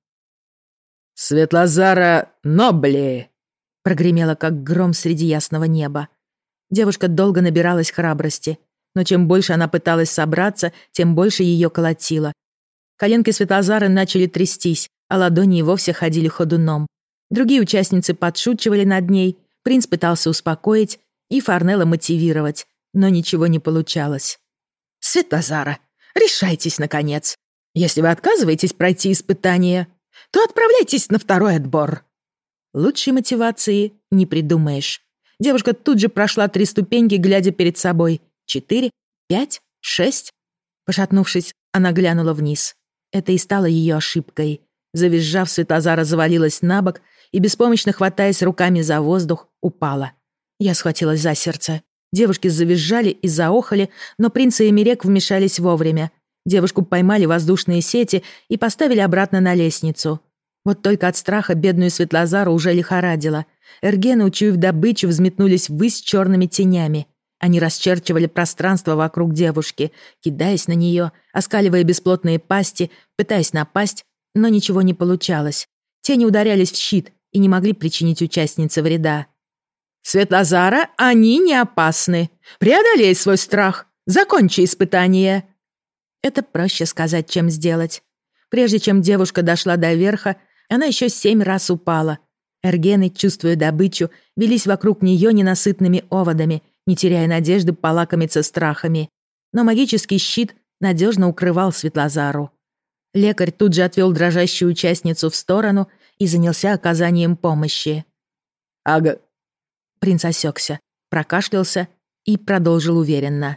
«Светлозара Нобли!» прогремело, как гром среди ясного неба. Девушка долго набиралась храбрости, но чем больше она пыталась собраться, тем больше ее колотило. Коленки Светлозары начали трястись, а ладони и вовсе ходили ходуном. Другие участницы подшучивали над ней, принц пытался успокоить и Фарнелла мотивировать, но ничего не получалось. «Светлозара, решайтесь, наконец. Если вы отказываетесь пройти испытание, то отправляйтесь на второй отбор». Лучшей мотивации не придумаешь. Девушка тут же прошла 3 ступеньки, глядя перед собой. 4, 5, 6. Пошатнувшись, она глянула вниз. Это и стало ее ошибкой. Завизжав, Светлозара завалилась на бок и, беспомощно хватаясь руками за воздух, упала. Я схватилась за сердце. Девушки завизжали и заохали, но принц и Эмирек вмешались вовремя. Девушку поймали воздушные сети и поставили обратно на лестницу. Вот только от страха бедную Светлозару уже лихорадило. Эргены, учуяв добычу, взметнулись ввысь черными тенями. Они расчерчивали пространство вокруг девушки, кидаясь на нее, оскаливая бесплотные пасти, пытаясь напасть, но ничего не получалось. Тени ударялись в щит и не могли причинить участнице вреда. «Светлозара, они не опасны. Преодолей свой страх. Закончи испытание». Это проще сказать, чем сделать. Прежде чем девушка дошла до верха, она еще 7 раз упала. Эргены, чувствуя добычу, велись вокруг нее ненасытными оводами, не теряя надежды полакомиться страхами. Но магический щит надежно укрывал Светлозару. Лекарь тут же отвел дрожащую участницу в сторону и занялся оказанием помощи. «Ага». Принц осекся, прокашлялся и продолжил уверенно.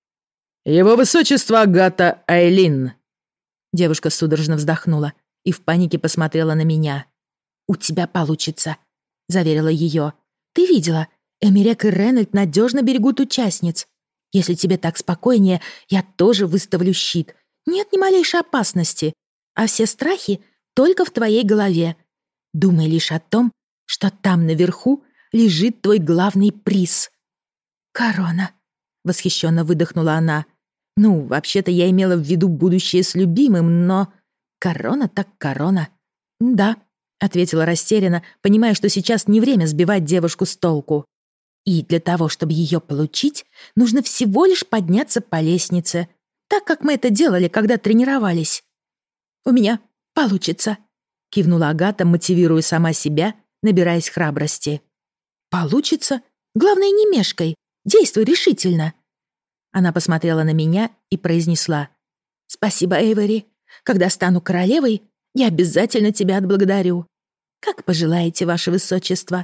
«Его высочество Агата Айлин». Девушка судорожно вздохнула и в панике посмотрела на меня. «У тебя получится», — заверила ее. «Ты видела, Эмерек и Ренальд надежно берегут участниц. Если тебе так спокойнее, я тоже выставлю щит. Нет ни малейшей опасности, а все страхи только в твоей голове. Думай лишь о том, что там наверху лежит твой главный приз». «Корона», — восхищенно выдохнула она. «Ну, вообще-то я имела в виду будущее с любимым, но... корона так корона». «Да», — ответила растерянно, понимая, что сейчас не время сбивать девушку с толку. «И для того, чтобы ее получить, нужно всего лишь подняться по лестнице, так как мы это делали, когда тренировались». «У меня получится», — кивнула Агата, мотивируя сама себя, набираясь храбрости. «Получится? Главное, не мешкай. Действуй решительно». Она посмотрела на меня и произнесла. «Спасибо, Эйвори. Когда стану королевой, я обязательно тебя отблагодарю. Как пожелаете, ваше высочество».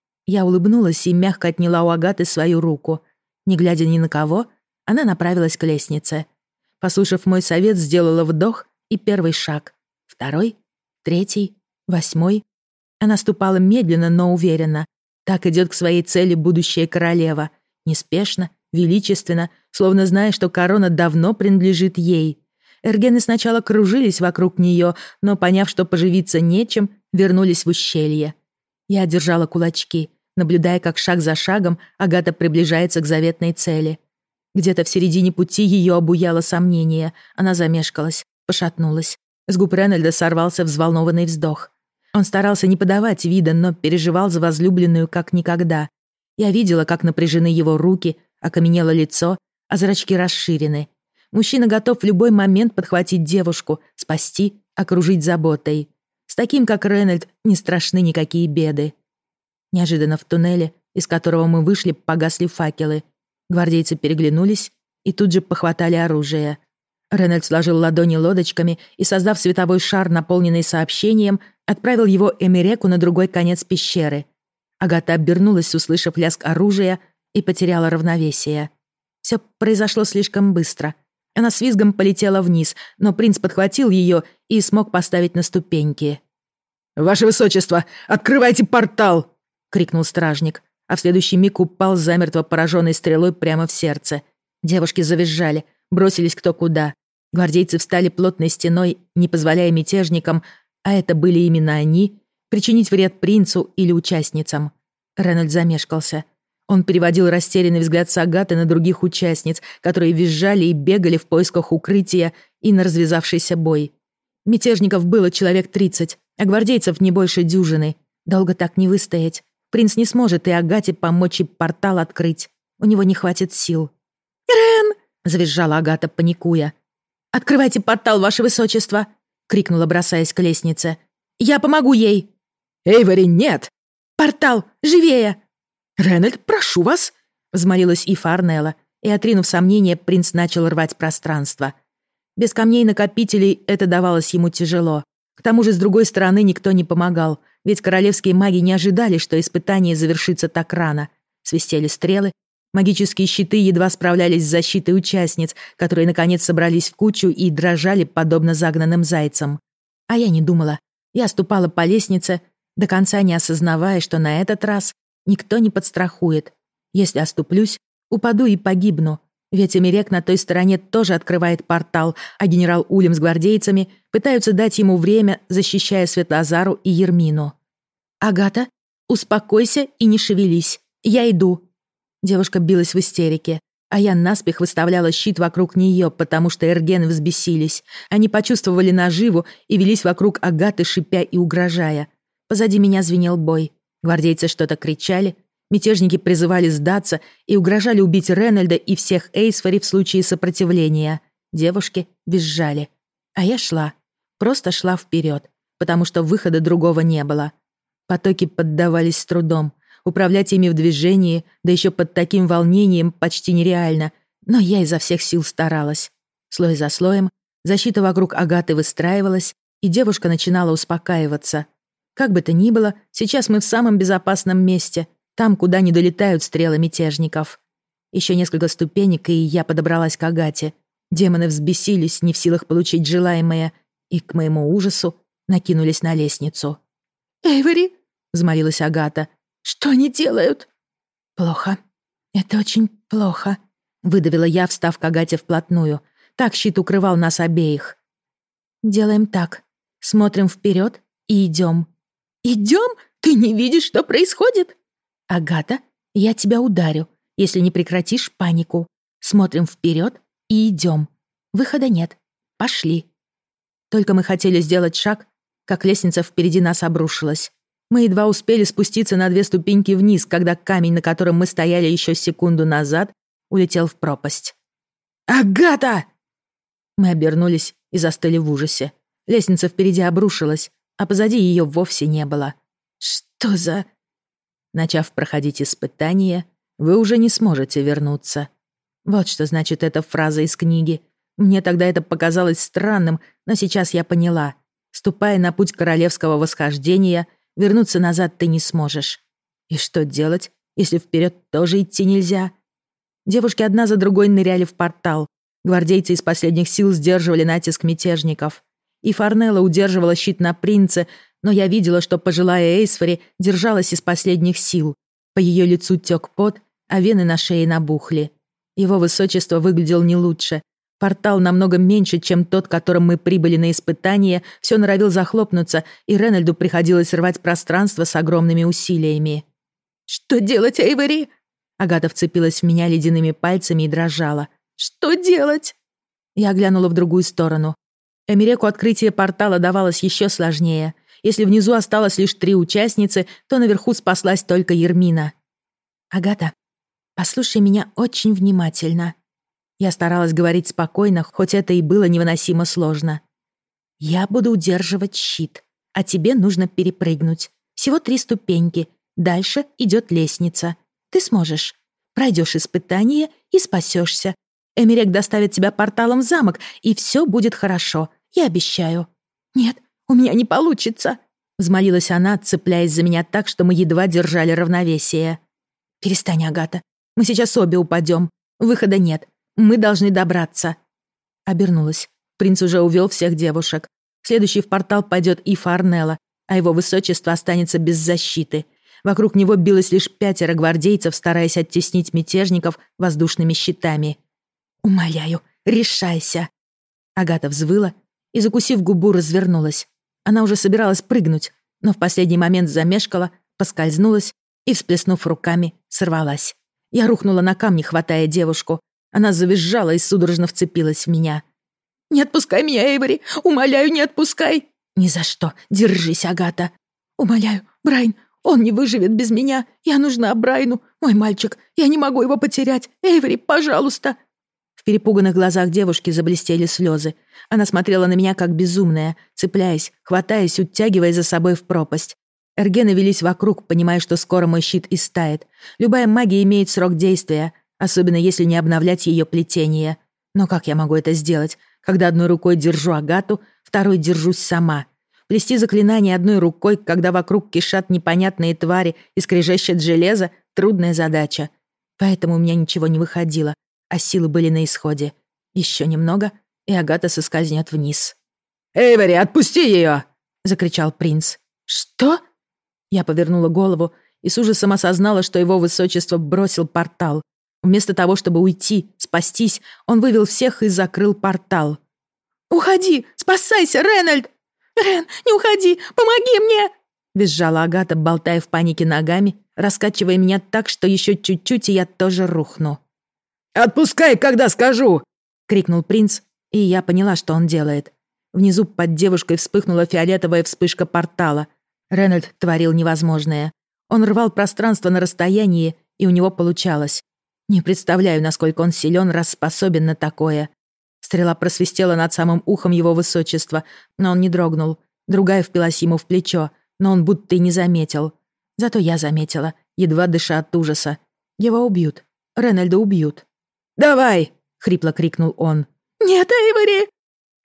Я улыбнулась и мягко отняла у Агаты свою руку. Не глядя ни на кого, она направилась к лестнице. Послушав мой совет, сделала вдох и первый шаг. Второй, третий, 8. Она ступала медленно, но уверенно. Так идет к своей цели будущая королева. Неспешно, величественно, словно зная, что корона давно принадлежит ей. Эргены сначала кружились вокруг нее, но, поняв, что поживиться нечем, вернулись в ущелье. Я держала кулачки, наблюдая, как шаг за шагом Агата приближается к заветной цели. Где-то в середине пути ее обуяло сомнение. Она замешкалась, пошатнулась. С губ Ренальда сорвался взволнованный вздох. Он старался не подавать вида, но переживал за возлюбленную как никогда. Я видела, как напряжены его руки, окаменело лицо, а зрачки расширены. Мужчина готов в любой момент подхватить девушку, спасти, окружить заботой. С таким, как Ренальд, не страшны никакие беды. Неожиданно в туннеле, из которого мы вышли, погасли факелы. Гвардейцы переглянулись и тут же похватали оружие. Ренальд сложил ладони лодочками и, создав световой шар, наполненный сообщением, отправил его Эмереку на другой конец пещеры. Агата обернулась, услышав лязг оружия, и потеряла равновесие. Все произошло слишком быстро. Она с визгом полетела вниз, но принц подхватил ее и смог поставить на ступеньки. «Ваше высочество, открывайте портал!» — крикнул стражник, а в следующий миг упал замертво пораженной стрелой прямо в сердце. Девушки завизжали, бросились кто куда. Гвардейцы встали плотной стеной, не позволяя мятежникам, а это были именно они, причинить вред принцу или участницам. Ренальд замешкался. Он переводил растерянный взгляд с Агаты на других участниц, которые визжали и бегали в поисках укрытия и на развязавшийся бой. Мятежников было человек 30, а гвардейцев не больше дюжины. Долго так не выстоять. Принц не сможет и Агате помочь и портал открыть. У него не хватит сил. «Рен!» — завизжала Агата, паникуя. «Открывайте портал, ваше высочество!» — крикнула, бросаясь к лестнице. «Я помогу ей!» «Эйвори, нет!» «Портал! Живее!» «Ренальд, прошу вас!» — взмолилась Ифа Арнелла, и, отринув сомнения, принц начал рвать пространство. Без камней-накопителей это давалось ему тяжело. К тому же, с другой стороны, никто не помогал, ведь королевские маги не ожидали, что испытание завершится так рано. Свистели стрелы, магические щиты едва справлялись с защитой участниц, которые, наконец, собрались в кучу и дрожали, подобно загнанным зайцам. А я не думала. Я ступала по лестнице, до конца не осознавая, что на этот раз никто не подстрахует. Если оступлюсь, упаду и погибну. Ведь Эмерек на той стороне тоже открывает портал, а генерал Улем с гвардейцами пытаются дать ему время, защищая Светлозару и Ермину. «Агата, успокойся и не шевелись. Я иду». Девушка билась в истерике, а я наспех выставляла щит вокруг нее, потому что эргены взбесились. Они почувствовали наживу и велись вокруг Агаты, шипя и угрожая. Позади меня звенел бой. Гвардейцы что-то кричали, мятежники призывали сдаться и угрожали убить Ренальда и всех Эйсфори в случае сопротивления. Девушки визжали. А я шла. Просто шла вперед, потому что выхода другого не было. Потоки поддавались с трудом. Управлять ими в движении, да еще под таким волнением, почти нереально. Но я изо всех сил старалась. Слой за слоем Защита вокруг Агаты выстраивалась, и девушка начинала успокаиваться. Как бы то ни было, сейчас мы в самом безопасном месте, там, куда не долетают стрелы мятежников. Еще несколько ступенек, и я подобралась к Агате. Демоны взбесились, не в силах получить желаемое, и, к моему ужасу, накинулись на лестницу. «Эйвори!» — взмолилась Агата. «Что они делают?» «Плохо. Это очень плохо», — выдавила я, встав к Агате вплотную. Так щит укрывал нас обеих. «Делаем так. Смотрим вперед и идем». «Идем? Ты не видишь, что происходит?» «Агата, я тебя ударю, если не прекратишь панику. Смотрим вперед и идем. Выхода нет. Пошли». Только мы хотели сделать шаг, как лестница впереди нас обрушилась. Мы едва успели спуститься на 2 ступеньки вниз, когда камень, на котором мы стояли еще секунду назад, улетел в пропасть. «Агата!» Мы обернулись и застыли в ужасе. Лестница впереди обрушилась, а позади ее вовсе не было. «Что за...» Начав проходить испытание, вы уже не сможете вернуться. Вот что значит эта фраза из книги. Мне тогда это показалось странным, но сейчас я поняла. Ступая на путь королевского восхождения, вернуться назад ты не сможешь. И что делать, если вперед тоже идти нельзя? Девушки одна за другой ныряли в портал. Гвардейцы из последних сил сдерживали натиск мятежников. И Фарнелла удерживала щит на принце, но я видела, что пожилая Эйсфори держалась из последних сил. По ее лицу тек пот, а вены на шее набухли. Его высочество выглядел не лучше. Портал намного меньше, чем тот, которым мы прибыли на испытание, все норовил захлопнуться, и Ренальду приходилось рвать пространство с огромными усилиями. «Что делать, Эйвори?» Агата вцепилась в меня ледяными пальцами и дрожала. «Что делать?» Я глянула в другую сторону. Эмиреку открытие портала давалось еще сложнее. Если внизу осталось лишь 3 участницы, то наверху спаслась только Ермина. «Агата, послушай меня очень внимательно». Я старалась говорить спокойно, хоть это и было невыносимо сложно. «Я буду удерживать щит, а тебе нужно перепрыгнуть. Всего 3 ступеньки. Дальше идет лестница. Ты сможешь. Пройдешь испытание и спасешься. Эмирек доставит тебя порталом в замок, и все будет хорошо. Я обещаю». «Нет, у меня не получится», — взмолилась она, цепляясь за меня так, что мы едва держали равновесие. «Перестань, Агата. Мы сейчас обе упадем. Выхода нет. Мы должны добраться». Обернулась. Принц уже увел всех девушек. Следующий в портал пойдет и Фарнелла, а его высочество останется без защиты. Вокруг него билось лишь 5 гвардейцев, стараясь оттеснить мятежников воздушными щитами. «Умоляю, решайся!» Агата взвыла и, закусив губу, развернулась. Она уже собиралась прыгнуть, но в последний момент замешкала, поскользнулась и, всплеснув руками, сорвалась. Я рухнула на камни, хватая девушку. Она завизжала и судорожно вцепилась в меня. «Не отпускай меня, Эйвори! Умоляю, не отпускай!» «Ни за что! Держись, Агата!» «Умоляю, Брайан, он не выживет без меня! Я нужна Брайану, мой мальчик! Я не могу его потерять! Эйвори, пожалуйста!» В перепуганных глазах девушки заблестели слезы. Она смотрела на меня как безумная, цепляясь, хватаясь, утягивая за собой в пропасть. Эргены велись вокруг, понимая, что скоро мой щит истает. Любая магия имеет срок действия, особенно если не обновлять ее плетение. Но как я могу это сделать, когда одной рукой держу Агату, второй держусь сама? Плести заклинание одной рукой, когда вокруг кишат непонятные твари и скрежещет железо — трудная задача. Поэтому у меня ничего не выходило, а силы были на исходе. Еще немного, и Агата соскользнет вниз. «Эйвори, отпусти ее!» — закричал принц. «Что?» Я повернула голову и с ужасом осознала, что его высочество бросил портал. Вместо того, чтобы уйти, спастись, он вывел всех и закрыл портал. «Уходи! Спасайся, Ренальд! Рен, не уходи! Помоги мне!» Визжала Агата, болтая в панике ногами, раскачивая меня так, что еще чуть-чуть, и я тоже рухну. «Отпускай, когда скажу!» — крикнул принц, и я поняла, что он делает. Внизу под девушкой вспыхнула фиолетовая вспышка портала. Ренальд творил невозможное. Он рвал пространство на расстоянии, и у него получалось. Не представляю, насколько он силен, раз способен на такое. Стрела просвистела над самым ухом его высочества, но он не дрогнул. Другая впилась ему в плечо, но он будто и не заметил. Зато я заметила, едва дыша от ужаса. Его убьют. Ренальда убьют. «Давай!» — хрипло крикнул он. «Нет, Эйвори!»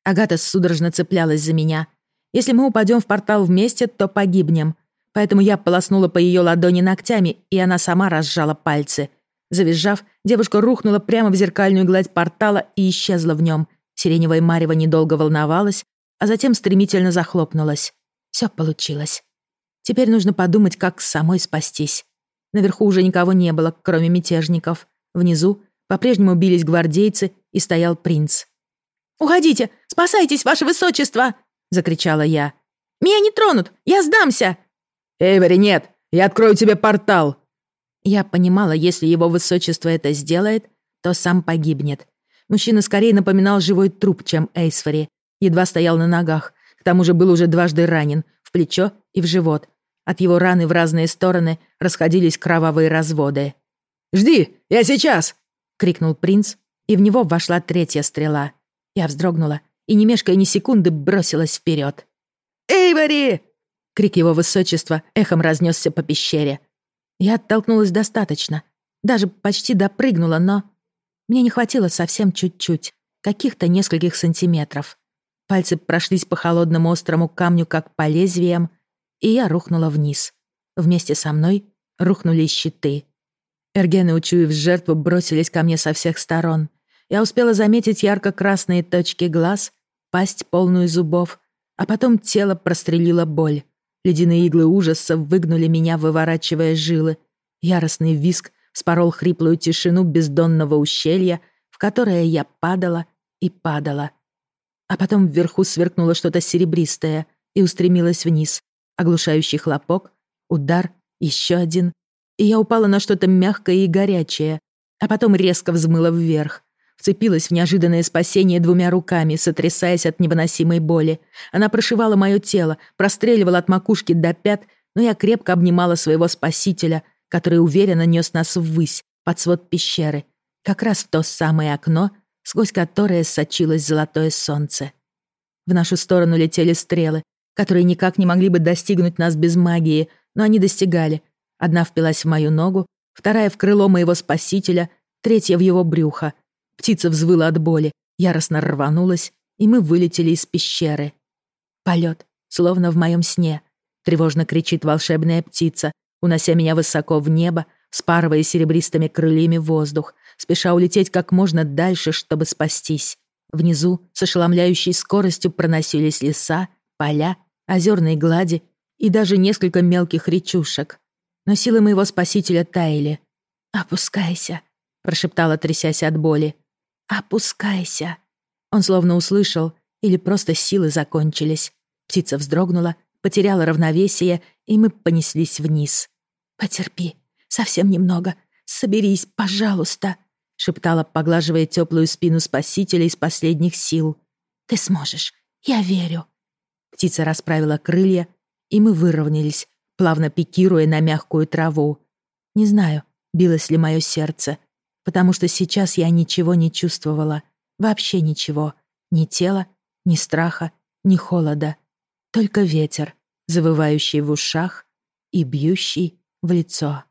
Агата судорожно цеплялась за меня. Если мы упадем в портал вместе, то погибнем. Поэтому я полоснула по ее ладони ногтями, и она сама разжала пальцы. Завизжав, девушка рухнула прямо в зеркальную гладь портала и исчезла в нем. Сиреневая марево недолго волновалась, а затем стремительно захлопнулась. Все получилось. Теперь нужно подумать, как самой спастись. Наверху уже никого не было, кроме мятежников. Внизу по-прежнему бились гвардейцы, и стоял принц. «Уходите! Спасайтесь, ваше высочество!» — закричала я. «Меня не тронут! Я сдамся!» «Эйвори, нет! Я открою тебе портал!» Я понимала, если его высочество это сделает, то сам погибнет. Мужчина скорее напоминал живой труп, чем Эйсфори. Едва стоял на ногах. К тому же был уже дважды ранен, в плечо и в живот. От его раны в разные стороны расходились кровавые разводы. «Жди, я сейчас!» — крикнул принц, и в него вошла третья стрела. Я вздрогнула и, не мешкая ни секунды, бросилась вперед. «Эйвори!» Крик его высочества эхом разнесся по пещере. Я оттолкнулась достаточно, даже почти допрыгнула, но... Мне не хватило совсем чуть-чуть, каких-то нескольких сантиметров. Пальцы прошлись по холодному острому камню, как по лезвиям, и я рухнула вниз. Вместе со мной рухнули и щиты. Эргены, учуяв жертву, бросились ко мне со всех сторон. Я успела заметить ярко-красные точки глаз, пасть полную зубов, а потом тело прострелила боль. Ледяные иглы ужаса выгнули меня, выворачивая жилы. Яростный визг спорол хриплую тишину бездонного ущелья, в которое я падала и падала. А потом вверху сверкнуло что-то серебристое и устремилось вниз. Оглушающий хлопок, удар, еще один. И я упала на что-то мягкое и горячее, а потом резко взмыла вверх. Вцепилась в неожиданное спасение двумя руками, сотрясаясь от невыносимой боли. Она прошивала мое тело, простреливала от макушки до пят, но я крепко обнимала своего спасителя, который уверенно нес нас ввысь, под свод пещеры, как раз в то самое окно, сквозь которое сочилось золотое солнце. В нашу сторону летели стрелы, которые никак не могли бы достигнуть нас без магии, но они достигали. Одна впилась в мою ногу, вторая — в крыло моего спасителя, третья — в его брюхо. Птица взвыла от боли, яростно рванулась, и мы вылетели из пещеры. Полет, словно в моем сне. Тревожно кричит волшебная птица, унося меня высоко в небо, вспарывая серебристыми крыльями воздух, спеша улететь как можно дальше, чтобы спастись. Внизу с ошеломляющей скоростью проносились леса, поля, озерные глади и даже несколько мелких речушек. Но силы моего спасителя таяли. «Опускайся», — прошептала, трясясь от боли. «Опускайся». Он словно услышал, или просто силы закончились. Птица вздрогнула, потеряла равновесие, и мы понеслись вниз. «Потерпи, совсем немного. Соберись, пожалуйста», — шептала, поглаживая теплую спину спасителя из последних сил. «Ты сможешь, я верю». Птица расправила крылья, и мы выровнялись, плавно пикируя на мягкую траву. Не знаю, билось ли мое сердце, потому что сейчас я ничего не чувствовала. Вообще ничего. Ни тела, ни страха, ни холода. Только ветер, завывающий в ушах и бьющий в лицо.